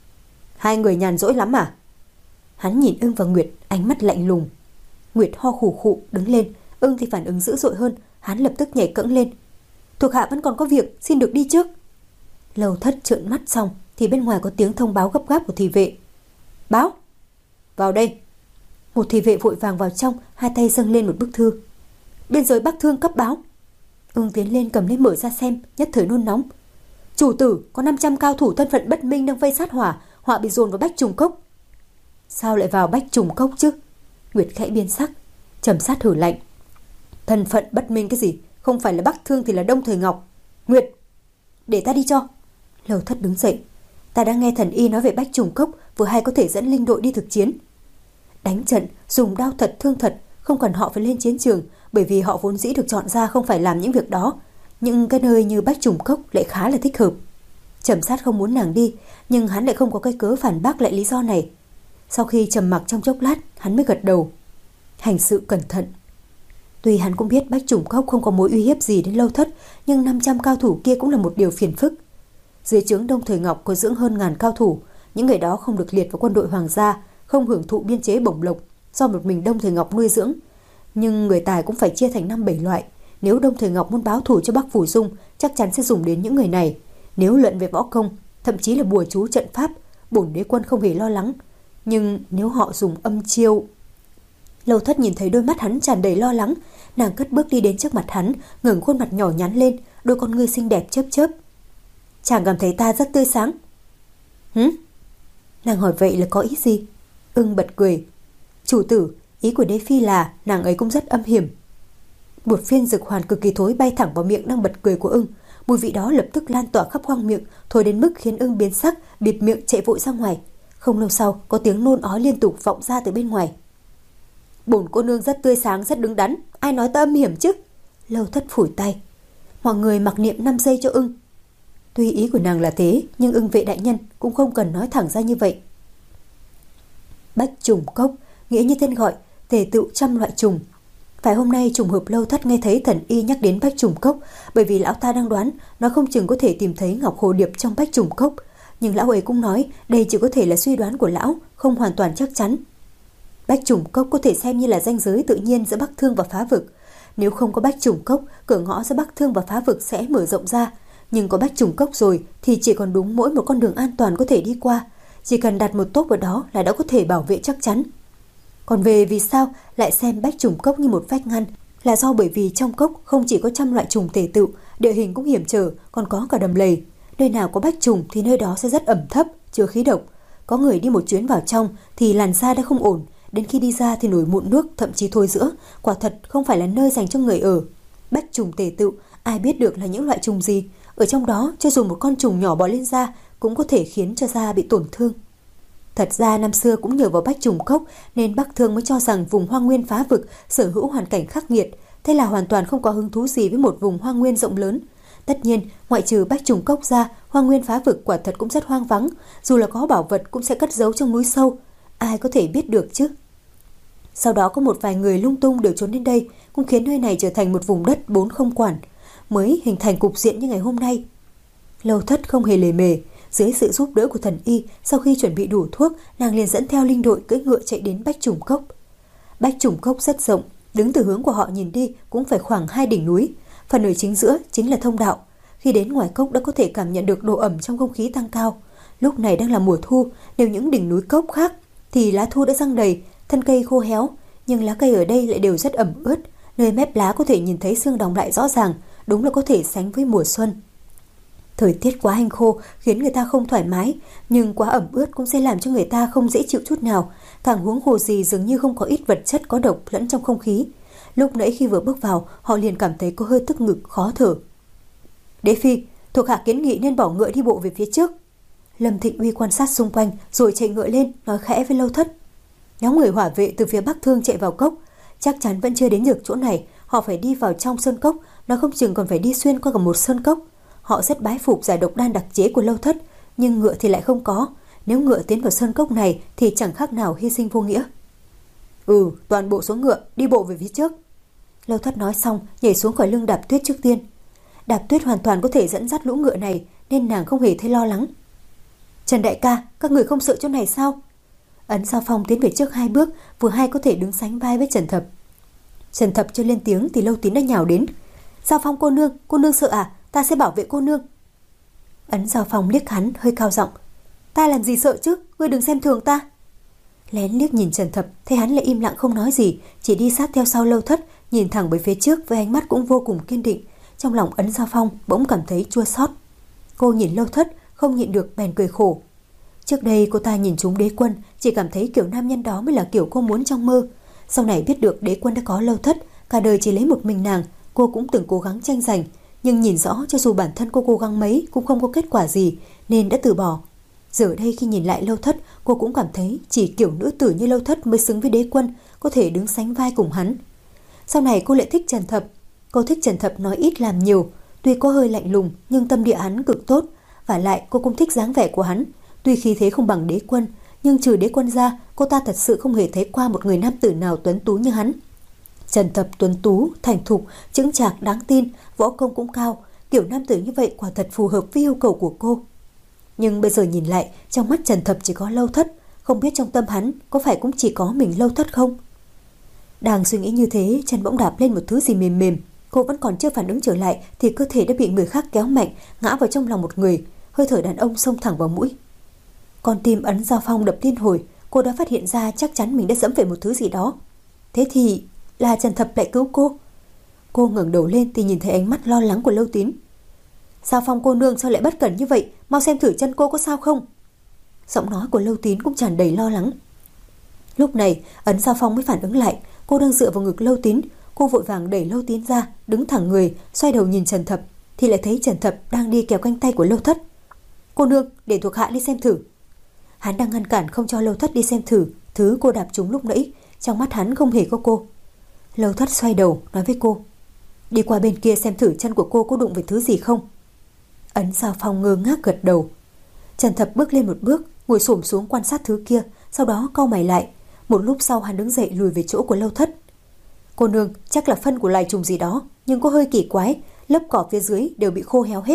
Hai người nhàn rỗi lắm à? Hắn nhìn Ưng và Nguyệt, ánh mắt lạnh lùng. Nguyệt ho khủ khụ đứng lên, Ưng thì phản ứng dữ dội hơn, hắn lập tức nhảy cẫng lên. Thuộc hạ vẫn còn có việc, xin được đi trước. Lâu Thất trợn mắt xong thì bên ngoài có tiếng thông báo gấp gáp của thị vệ. Báo! Vào đây! Một thị vệ vội vàng vào trong, hai tay dâng lên một bức thư. Biên giới Bắc Thương cấp báo. Ưng tiến lên cầm lên mở ra xem, nhất thời nôn nóng. Chủ tử, có năm trăm cao thủ thân phận bất minh đang vây sát Hỏa, Hỏa bị dồn vào Bách Trùng Cốc. Sao lại vào Bách Trùng Cốc chứ? Nguyệt khẽ biến sắc. Trầm Sát hử lạnh. Thân phận bất minh cái gì? Không phải là Bắc Thương thì là Đông Thời Ngọc. Nguyệt! Để ta đi cho. Lâu Thất đứng dậy. Ta đã nghe thần y nói về Bách Trùng Cốc, vừa hay có thể dẫn linh đội đi thực chiến. Đánh trận, dùng đao thật thương thật, không cần họ phải lên chiến trường, bởi vì họ vốn dĩ được chọn ra không phải làm những việc đó. Nhưng cái nơi như Bách Trùng Cốc lại khá là thích hợp. Trầm Sát không muốn nàng đi, nhưng hắn lại không có cái cớ phản bác lại lý do này. Sau khi trầm mặc trong chốc lát, hắn mới gật đầu. Hành sự cẩn thận. Tuy hắn cũng biết Bách Trùng Cốc không có mối uy hiếp gì đến Lâu Thất, nhưng năm trăm cao thủ kia cũng là một điều phiền phức. Dưới trướng Đông Thời Ngọc có dưỡng hơn ngàn cao thủ, những người đó không được liệt vào quân đội hoàng gia, không hưởng thụ biên chế bổng lộc do một mình Đông Thời Ngọc nuôi dưỡng. Nhưng người tài cũng phải chia thành năm bảy loại. Nếu Đông Thời Ngọc muốn báo thù cho Bắc Phủ Dung, chắc chắn sẽ dùng đến những người này. Nếu luận về võ công, thậm chí là bùa chú trận pháp, bổn đế quân không hề lo lắng. Nhưng nếu họ dùng âm chiêu... Lâu Thất nhìn thấy đôi mắt hắn tràn đầy lo lắng, nàng cất bước đi đến trước mặt hắn, ngẩng khuôn mặt nhỏ nhắn lên, đôi con ngươi xinh đẹp chớp chớp. Chàng cảm thấy ta rất tươi sáng. Hử? Nàng hỏi vậy là có ý gì? Ưng bật cười. Chủ tử, ý của đế phi là nàng ấy cũng rất âm hiểm. Một phiên dược hoàn cực kỳ thối bay thẳng vào miệng đang bật cười của Ưng. Mùi vị đó lập tức lan tỏa khắp khoang miệng, thối đến mức khiến Ưng biến sắc, bịt miệng chạy vội ra ngoài. Không lâu sau, có tiếng nôn ói liên tục vọng ra từ bên ngoài. Bổn cô nương rất tươi sáng, rất đứng đắn, ai nói ta âm hiểm chứ? Lâu Thất phủi tay. Mọi người mặc niệm năm giây cho Ưng. Tuy ý của nàng là thế, nhưng Ưng vệ đại nhân cũng không cần nói thẳng ra như vậy. Bách Trùng Cốc, nghĩa như tên gọi, tề tựu trăm loại trùng. Phải hôm nay trùng hợp Lâu Thất nghe thấy thần y nhắc đến Bách Trùng Cốc, bởi vì lão ta đang đoán nó không chừng có thể tìm thấy Ngọc Hồ Điệp trong Bách Trùng Cốc. Nhưng lão ấy cũng nói đây chỉ có thể là suy đoán của lão, không hoàn toàn chắc chắn. Bách Trùng Cốc có thể xem như là ranh giới tự nhiên giữa Bắc Thương và Phá Vực. Nếu không có Bách Trùng Cốc, cửa ngõ giữa Bắc Thương và Phá Vực sẽ mở rộng ra. Nhưng có Bách Trùng Cốc rồi thì chỉ còn đúng mỗi một con đường an toàn có thể đi qua. Chỉ cần đặt một tốp ở đó là đã có thể bảo vệ chắc chắn. Còn về vì sao lại xem Bách Trùng Cốc như một vách ngăn, là do bởi vì trong cốc không chỉ có trăm loại trùng tề tựu, địa hình cũng hiểm trở, còn có cả đầm lầy. Nơi nào có bách trùng thì nơi đó sẽ rất ẩm thấp, chứa khí độc. Có người đi một chuyến vào trong thì làn da đã không ổn, đến khi đi ra thì nổi mụn nước, thậm chí thối rữa. Quả thật không phải là nơi dành cho người ở. Bách trùng tề tựu, ai biết được là những loại trùng gì. Ở trong đó cho dù một con trùng nhỏ bò lên ra cũng có thể khiến cho da bị tổn thương. Thật ra năm xưa cũng nhờ vào bách trùng cốc nên Bắc Thương mới cho rằng vùng hoang nguyên phá vực sở hữu hoàn cảnh khắc nghiệt, thế là hoàn toàn không có hứng thú gì với một vùng hoang nguyên rộng lớn. Tất nhiên, ngoại trừ bách trùng cốc ra, hoang nguyên phá vực quả thật cũng rất hoang vắng, dù là có bảo vật cũng sẽ cất giấu trong núi sâu, ai có thể biết được chứ. Sau đó có một vài người lung tung đều trốn đến đây, cũng khiến nơi này trở thành một vùng đất bốn không quản, mới hình thành cục diện như ngày hôm nay. Lâu Thất không hề lề mề, dưới sự giúp đỡ của thần y, sau khi chuẩn bị đủ thuốc, nàng liền dẫn theo linh đội cưỡi ngựa chạy đến bách trùng cốc. Bách trùng cốc rất rộng, đứng từ hướng của họ nhìn đi cũng phải khoảng hai đỉnh núi, phần ở chính giữa chính là thông đạo. Khi đến ngoài cốc đã có thể cảm nhận được độ ẩm trong không khí tăng cao. Lúc này đang là mùa thu, nếu những đỉnh núi cốc khác thì lá thu đã răng đầy, thân cây khô héo, nhưng lá cây ở đây lại đều rất ẩm ướt, nơi mép lá có thể nhìn thấy xương đọng lại rõ ràng, đúng là có thể sánh với mùa xuân. Thời tiết quá hanh khô khiến người ta không thoải mái, nhưng quá ẩm ướt cũng sẽ làm cho người ta không dễ chịu chút nào, càng huống hồ gì dường như không có ít vật chất có độc lẫn trong không khí. Lúc nãy khi vừa bước vào, họ liền cảm thấy có hơi tức ngực khó thở. Đế phi, thuộc hạ kiến nghị nên bỏ ngựa đi bộ về phía trước. Lâm Thịnh Uy quan sát xung quanh rồi chạy ngựa lên, nói khẽ với Lâu Thất. Nhóm người hỏa vệ từ phía Bắc Thương chạy vào cốc, chắc chắn vẫn chưa đến được chỗ này, họ phải đi vào trong sơn cốc, nó không chừng còn phải đi xuyên qua cả một sơn cốc. Họ rất bái phục giải độc đan đặc chế của Lâu Thất, nhưng ngựa thì lại không có. Nếu ngựa tiến vào sơn cốc này thì chẳng khác nào hy sinh vô nghĩa. Ừ, toàn bộ xuống ngựa, đi bộ về phía trước. Lâu Thất nói xong, nhảy xuống khỏi lưng Đạp Tuyết trước tiên. Đạp Tuyết hoàn toàn có thể dẫn dắt lũ ngựa này, nên nàng không hề thấy lo lắng. Trần đại ca, các người không sợ chỗ này sao? Ấn Giao Phong tiến về trước hai bước, vừa hay có thể đứng sánh vai với Trần Thập. Trần Thập chưa lên tiếng thì Lâu Tín đã nhào đến. Giao Phong cô nương, cô nương sợ à? Ta sẽ bảo vệ cô nương. Ấn Giao Phong liếc hắn hơi cao giọng. Ta làm gì sợ chứ, ngươi đừng xem thường ta. Lén liếc nhìn Trần Thập, thấy hắn lại im lặng không nói gì, chỉ đi sát theo sau Lâu Thất, nhìn thẳng về phía trước với ánh mắt cũng vô cùng kiên định. Trong lòng Ấn Giao Phong bỗng cảm thấy chua xót. Cô nhìn Lâu Thất, không nhịn được bèn cười khổ. Trước đây cô ta nhìn trúng Đế Quân, chỉ cảm thấy kiểu nam nhân đó mới là kiểu cô muốn trong mơ. Sau này biết được Đế Quân đã có Lâu Thất, cả đời chỉ lấy một mình nàng, cô cũng từng cố gắng tranh giành, nhưng nhìn rõ cho dù bản thân cô cố gắng mấy cũng không có kết quả gì, nên đã từ bỏ. Giờ đây khi nhìn lại Lâu Thất, cô cũng cảm thấy chỉ kiểu nữ tử như Lâu Thất mới xứng với Đế Quân, có thể đứng sánh vai cùng hắn. Sau này cô lại thích Trần Thập. Cô thích Trần Thập nói ít làm nhiều, tuy có hơi lạnh lùng nhưng tâm địa hắn cực tốt, và lại cô cũng thích dáng vẻ của hắn. Tuy khí thế không bằng Đế Quân, nhưng trừ Đế Quân ra, cô ta thật sự không hề thấy qua một người nam tử nào tuấn tú như hắn. Trần Thập tuấn tú, thành thục, chững chạc, đáng tin, võ công cũng cao, kiểu nam tử như vậy quả thật phù hợp với yêu cầu của cô. Nhưng bây giờ nhìn lại, trong mắt Trần Thập chỉ có Lâu Thất, không biết trong tâm hắn có phải cũng chỉ có mình Lâu Thất không? Đang suy nghĩ như thế, chân bỗng đạp lên một thứ gì mềm mềm, cô vẫn còn chưa phản ứng trở lại thì cơ thể đã bị người khác kéo mạnh, ngã vào trong lòng một người, hơi thở đàn ông xông thẳng vào mũi. Con tim Ấn Giao Phong đập liên hồi, cô đã phát hiện ra chắc chắn mình đã dẫm phải một thứ gì đó. Thế thì là Trần Thập lại cứu cô. Cô ngẩng đầu lên thì nhìn thấy ánh mắt lo lắng của Lâu Tín. Giao Phong cô nương sao lại bất cẩn như vậy, mau xem thử chân cô có sao không. Giọng nói của Lâu Tín cũng tràn đầy lo lắng. Lúc này Ấn Giao Phong mới phản ứng lại, cô đang dựa vào ngực Lâu Tín. Cô vội vàng đẩy Lâu Tín ra, đứng thẳng người, xoay đầu nhìn Trần Thập, thì lại thấy Trần Thập đang đi kéo cánh tay của Lâu Thất. Cô nương, để thuộc hạ đi xem thử. Hắn đang ngăn cản không cho Lâu Thất đi xem thử thứ cô đạp trúng lúc nãy, trong mắt hắn không hề có cô. Lâu Thất xoay đầu nói với cô, đi qua bên kia xem thử chân của cô có đụng với thứ gì không. Ấn Giao Phong ngơ ngác gật đầu. Trần Thập bước lên một bước, ngồi xổm xuống quan sát thứ kia, sau đó cau mày lại. Một lúc sau hắn đứng dậy lùi về chỗ của Lâu Thất. Cô nương, chắc là phân của loài trùng gì đó, nhưng có hơi kỳ quái, lớp cỏ phía dưới đều bị khô héo hết.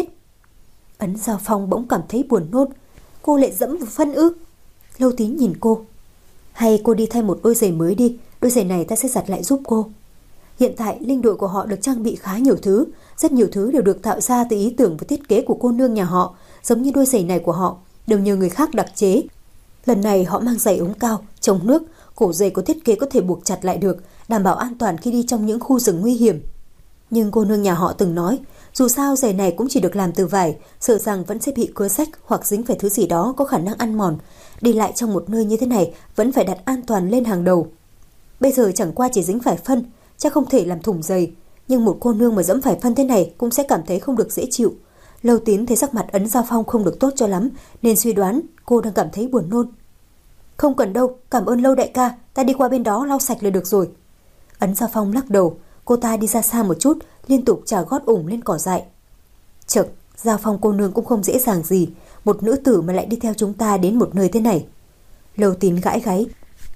Ấn Giao Phong bỗng cảm thấy buồn nôn. Cô lại dẫm vào phân ư? Lâu Tín nhìn cô. Hay cô đi thay một đôi giày mới đi, đôi giày này ta sẽ giặt lại giúp cô. Hiện tại linh đội của họ được trang bị khá nhiều thứ, rất nhiều thứ đều được tạo ra từ ý tưởng và thiết kế của cô nương nhà họ, giống như đôi giày này của họ, đều nhờ người khác đặc chế. Lần này họ mang giày ống cao, chống nước, cổ giày có thiết kế có thể buộc chặt lại được, đảm bảo an toàn khi đi trong những khu rừng nguy hiểm. Nhưng cô nương nhà họ từng nói, dù sao giày này cũng chỉ được làm từ vải, sợ rằng vẫn sẽ bị cứa rách hoặc dính phải thứ gì đó có khả năng ăn mòn. Đi lại trong một nơi như thế này vẫn phải đặt an toàn lên hàng đầu. Bây giờ chẳng qua chỉ dính phải phân, chắc không thể làm thủng giày, nhưng một cô nương mà dẫm phải phân thế này cũng sẽ cảm thấy không được dễ chịu. Lâu Tín thấy sắc mặt Ấn Giao Phong không được tốt cho lắm nên suy đoán cô đang cảm thấy buồn nôn. Không cần đâu, cảm ơn Lâu đại ca, ta đi qua bên đó lau sạch là được rồi. Ấn Giao Phong lắc đầu, cô ta đi ra xa một chút, liên tục chà gót ủng lên cỏ dại. Chật, Giao Phong cô nương cũng không dễ dàng gì, một nữ tử mà lại đi theo chúng ta đến một nơi thế này. Lâu Tín gãi gáy.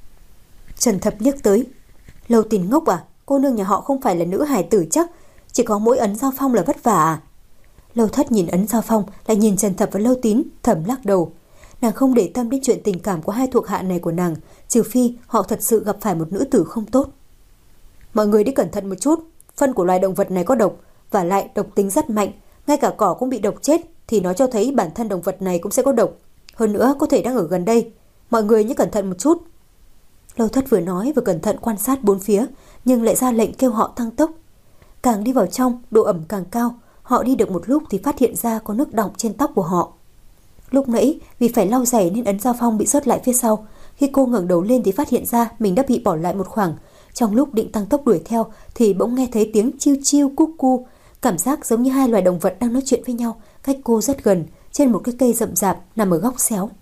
Trần Thập nhắc tới. Lâu Tín ngốc à, cô nương nhà họ không phải là nữ hài tử chắc, chỉ có mỗi Ấn Giao Phong là vất vả à? Lâu Thất nhìn Ấn Giao Phong, lại nhìn Trần Thập và Lâu Tín, thầm lắc đầu. Nàng không để tâm đến chuyện tình cảm của hai thuộc hạ này của nàng, trừ phi họ thật sự gặp phải một nữ tử không tốt. Mọi người đi cẩn thận một chút, phân của loài động vật này có độc, và lại độc tính rất mạnh, ngay cả cỏ cũng bị độc chết, thì nó cho thấy bản thân động vật này cũng sẽ có độc. Hơn nữa có thể đang ở gần đây, mọi người nhớ cẩn thận một chút. Lâu Thất vừa nói vừa cẩn thận quan sát bốn phía, nhưng lại ra lệnh kêu họ tăng tốc. Càng đi vào trong, độ ẩm càng cao, họ đi được một lúc thì phát hiện ra có nước đọng trên tóc của họ. Lúc nãy vì phải lau giày nên Ấn Giao Phong bị rớt lại phía sau, khi cô ngẩng đầu lên thì phát hiện ra mình đã bị bỏ lại một khoảng. Trong lúc định tăng tốc đuổi theo thì bỗng nghe thấy tiếng chiu chiu cúc cu, cảm giác giống như hai loài động vật đang nói chuyện với nhau, cách cô rất gần, trên một cái cây rậm rạp nằm ở góc xéo.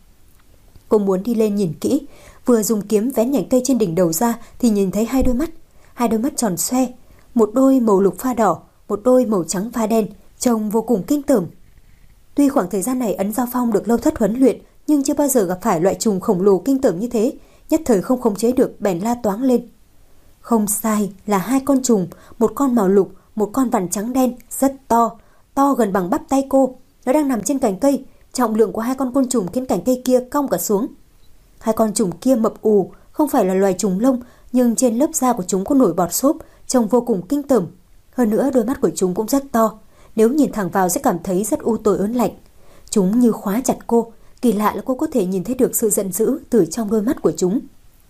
Cô muốn đi lên nhìn kỹ, vừa dùng kiếm vén nhành cây trên đỉnh đầu ra thì nhìn thấy hai đôi mắt, hai đôi mắt tròn xoe, một đôi màu lục pha đỏ, một đôi màu trắng pha đen, trông vô cùng kinh tởm. Tuy khoảng thời gian này Ấn Giao Phong được Lâu Thất huấn luyện, nhưng chưa bao giờ gặp phải loại trùng khổng lồ kinh tởm như thế, nhất thời không khống chế được bèn la toáng lên. Không sai, là hai con trùng, một con màu lục, một con vằn trắng đen, rất to, to gần bằng bắp tay cô. Nó đang nằm trên cành cây, trọng lượng của hai con côn trùng khiến cành cây kia cong cả xuống. Hai con trùng kia mập ù, không phải là loài trùng lông, nhưng trên lớp da của chúng có nổi bọt xốp, trông vô cùng kinh tởm. Hơn nữa đôi mắt của chúng cũng rất to, nếu nhìn thẳng vào sẽ cảm thấy rất u tối ớn lạnh. Chúng như khóa chặt cô, kỳ lạ là cô có thể nhìn thấy được sự giận dữ từ trong đôi mắt của chúng.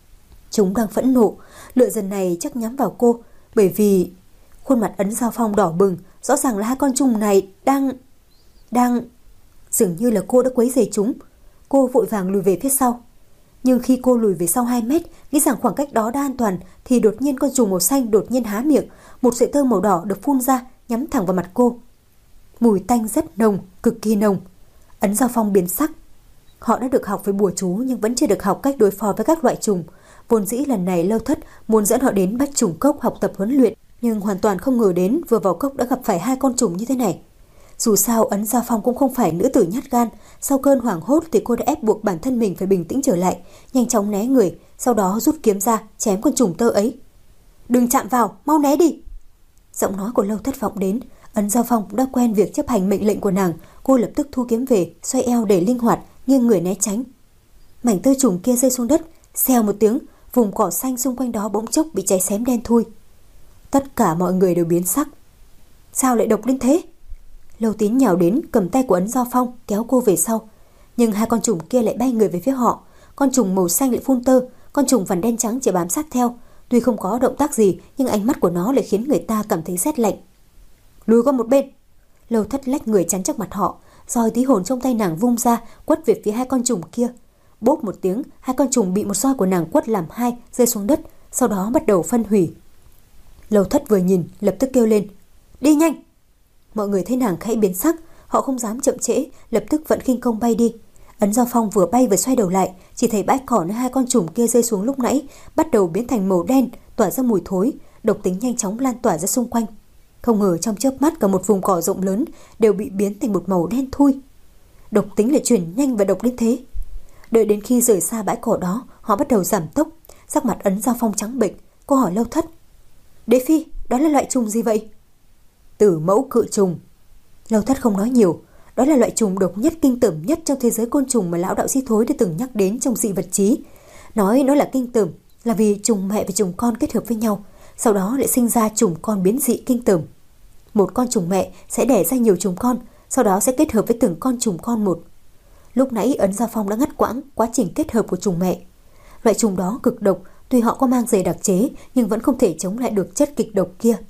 Chúng đang phẫn nộ, lửa giận này chắc nhắm vào cô, bởi vì khuôn mặt Ấn Giao Phong đỏ bừng, rõ ràng là hai con trùng này đang... đang... Dường như là cô đã quấy rầy chúng. Cô vội vàng lùi về phía sau. Nhưng khi cô lùi về sau hai mét, nghĩ rằng khoảng cách đó đã an toàn, thì đột nhiên con trùng màu xanh đột nhiên há miệng, một sợi tơ màu đỏ được phun ra, nhắm thẳng vào mặt cô. Mùi tanh rất nồng, cực kỳ nồng. Ấn Giao Phong biến sắc. Họ đã được học với bùa chú nhưng vẫn chưa được học cách đối phó với các loại trùng. Vốn dĩ lần này Lâu Thất muốn dẫn họ đến Bách Trùng Cốc học tập huấn luyện, nhưng hoàn toàn không ngờ đến vừa vào cốc đã gặp phải hai con trùng như thế này. Dù sao Ấn Giao Phong cũng không phải nữ tử nhát gan, sau cơn hoảng hốt thì cô đã ép buộc bản thân mình phải bình tĩnh trở lại, nhanh chóng né người, sau đó rút kiếm ra chém con trùng tơ ấy. Đừng chạm vào, mau né đi. Giọng nói của Lâu Thất vọng đến. Ấn Giao Phong cũng đã quen việc chấp hành mệnh lệnh của nàng, cô lập tức thu kiếm về, xoay eo để linh hoạt, nghiêng người né tránh. Mảnh tơ trùng kia rơi xuống đất, xèo một tiếng, vùng cỏ xanh xung quanh đó bỗng chốc bị cháy xém đen thui. Tất cả mọi người đều biến sắc. Sao lại độc đến thế? Lâu Tín nhào đến cầm tay của Ấn Giao Phong kéo cô về sau, nhưng hai con trùng kia lại bay người về phía họ. Con trùng màu xanh lại phun tơ, con trùng vằn đen trắng chỉ bám sát theo. Tuy không có động tác gì nhưng ánh mắt của nó lại khiến người ta cảm thấy rét lạnh. Lùi qua một bên. Lâu Thất lách người chắn trước mặt họ, roi tí hồn trong tay nàng vung ra quất về phía hai con trùng kia. Bốp một tiếng, hai con trùng bị một roi của nàng quất làm hai, rơi xuống đất, sau đó bắt đầu phân hủy. Lâu Thất vừa nhìn lập tức kêu lên, đi nhanh. Mọi người thấy nàng khẽ biến sắc, họ không dám chậm trễ, lập tức vận khinh công bay đi. Ấn Giao Phong vừa bay vừa xoay đầu lại, chỉ thấy bãi cỏ nơi hai con trùng kia rơi xuống lúc nãy bắt đầu biến thành màu đen, tỏa ra mùi thối, độc tính nhanh chóng lan tỏa ra xung quanh. Không ngờ trong chớp mắt cả một vùng cỏ rộng lớn đều bị biến thành một màu đen thui. Độc tính lại chuyển nhanh và độc đến thế. Đợi đến khi rời xa bãi cỏ đó, họ bắt đầu giảm tốc. Sắc mặt Ấn Giao Phong trắng bệch, cô hỏi Lâu Thất, Đế Phi, đó là loại trùng gì vậy? Tử mẫu cự trùng. Lâu Thất không nói nhiều. Đó là loại trùng độc nhất kinh tởm nhất trong thế giới côn trùng mà lão đạo sĩ Thối đã từng nhắc đến trong dị vật chí. Nói nó là kinh tởm là vì trùng mẹ và trùng con kết hợp với nhau, sau đó lại sinh ra trùng con biến dị kinh tởm. Một con trùng mẹ sẽ đẻ ra nhiều trùng con, sau đó sẽ kết hợp với từng con trùng con một. Lúc nãy Ấn Giao Phong đã ngắt quãng quá trình kết hợp của trùng mẹ. Loại trùng đó cực độc, tuy họ có mang giày đặc chế nhưng vẫn không thể chống lại được chất kịch độc kia.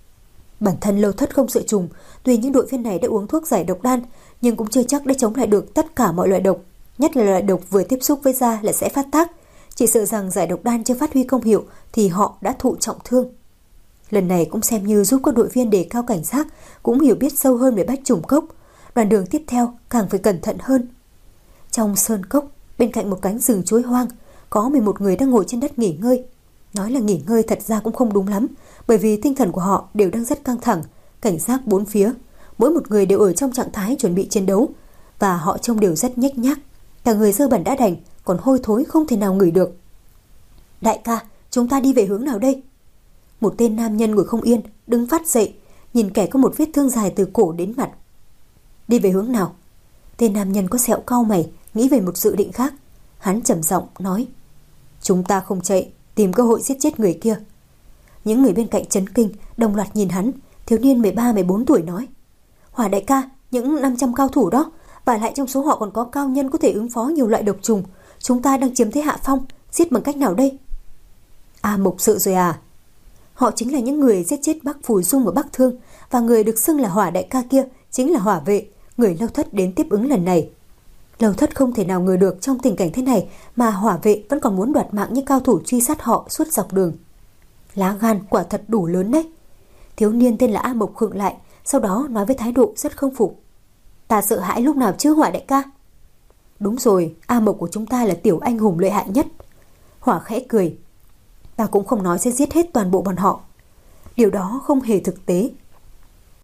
Bản thân Lâu Thất không sợ trùng, tuy những đội viên này đã uống thuốc giải độc đan, nhưng cũng chưa chắc đã chống lại được tất cả mọi loại độc, nhất là loại độc vừa tiếp xúc với da là sẽ phát tác. Chỉ sợ rằng giải độc đan chưa phát huy công hiệu thì họ đã thụ trọng thương. Lần này cũng xem như giúp các đội viên đề cao cảnh giác, cũng hiểu biết sâu hơn về Bách Trùng Cốc. Đoạn đường tiếp theo càng phải cẩn thận hơn. Trong sơn cốc, bên cạnh một cánh rừng chuối hoang, có mười một người đang ngồi trên đất nghỉ ngơi. Nói là nghỉ ngơi thật ra cũng không đúng lắm, bởi vì tinh thần của họ đều đang rất căng thẳng, cảnh giác bốn phía. Mỗi một người đều ở trong trạng thái chuẩn bị chiến đấu, và họ trông đều rất nhếch nhác. Cả người dơ bẩn đã đành, còn hôi thối không thể nào ngửi được. Đại ca, chúng ta đi về hướng nào đây? Một tên nam nhân ngồi không yên, đứng phát dậy, nhìn kẻ có một vết thương dài từ cổ đến mặt. Đi về hướng nào? Tên nam nhân có sẹo cau mày, nghĩ về một dự định khác. Hắn trầm giọng nói: Chúng ta không chạy, tìm cơ hội giết chết người kia. Những người bên cạnh chấn kinh, đồng loạt nhìn hắn. Thiếu niên mười ba mười bốn tuổi nói: Hỏa đại ca, những năm trăm cao thủ đó, và lại trong số họ còn có cao nhân có thể ứng phó nhiều loại độc trùng. Chúng ta đang chiếm thế hạ phong, giết bằng cách nào đây? À, Mộc Sự rồi à? Họ chính là những người giết chết Bắc Phù Dung và Bắc Thương, và người được xưng là Hỏa đại ca kia chính là Hỏa vệ, người Lâu Thất đến tiếp ứng lần này. Lâu Thất không thể nào ngờ được trong tình cảnh thế này mà Hỏa vệ vẫn còn muốn đoạt mạng những cao thủ truy sát họ suốt dọc đường. Lá gan quả thật đủ lớn đấy. Thiếu niên tên là A Mộc khựng lại, sau đó nói với thái độ rất không phục: Ta sợ hãi lúc nào chứ Hỏa đại ca? Đúng rồi, A Mộc của chúng ta là tiểu anh hùng lợi hại nhất. Hỏa khẽ cười: Ta cũng không nói sẽ giết hết toàn bộ bọn họ. Điều đó không hề thực tế.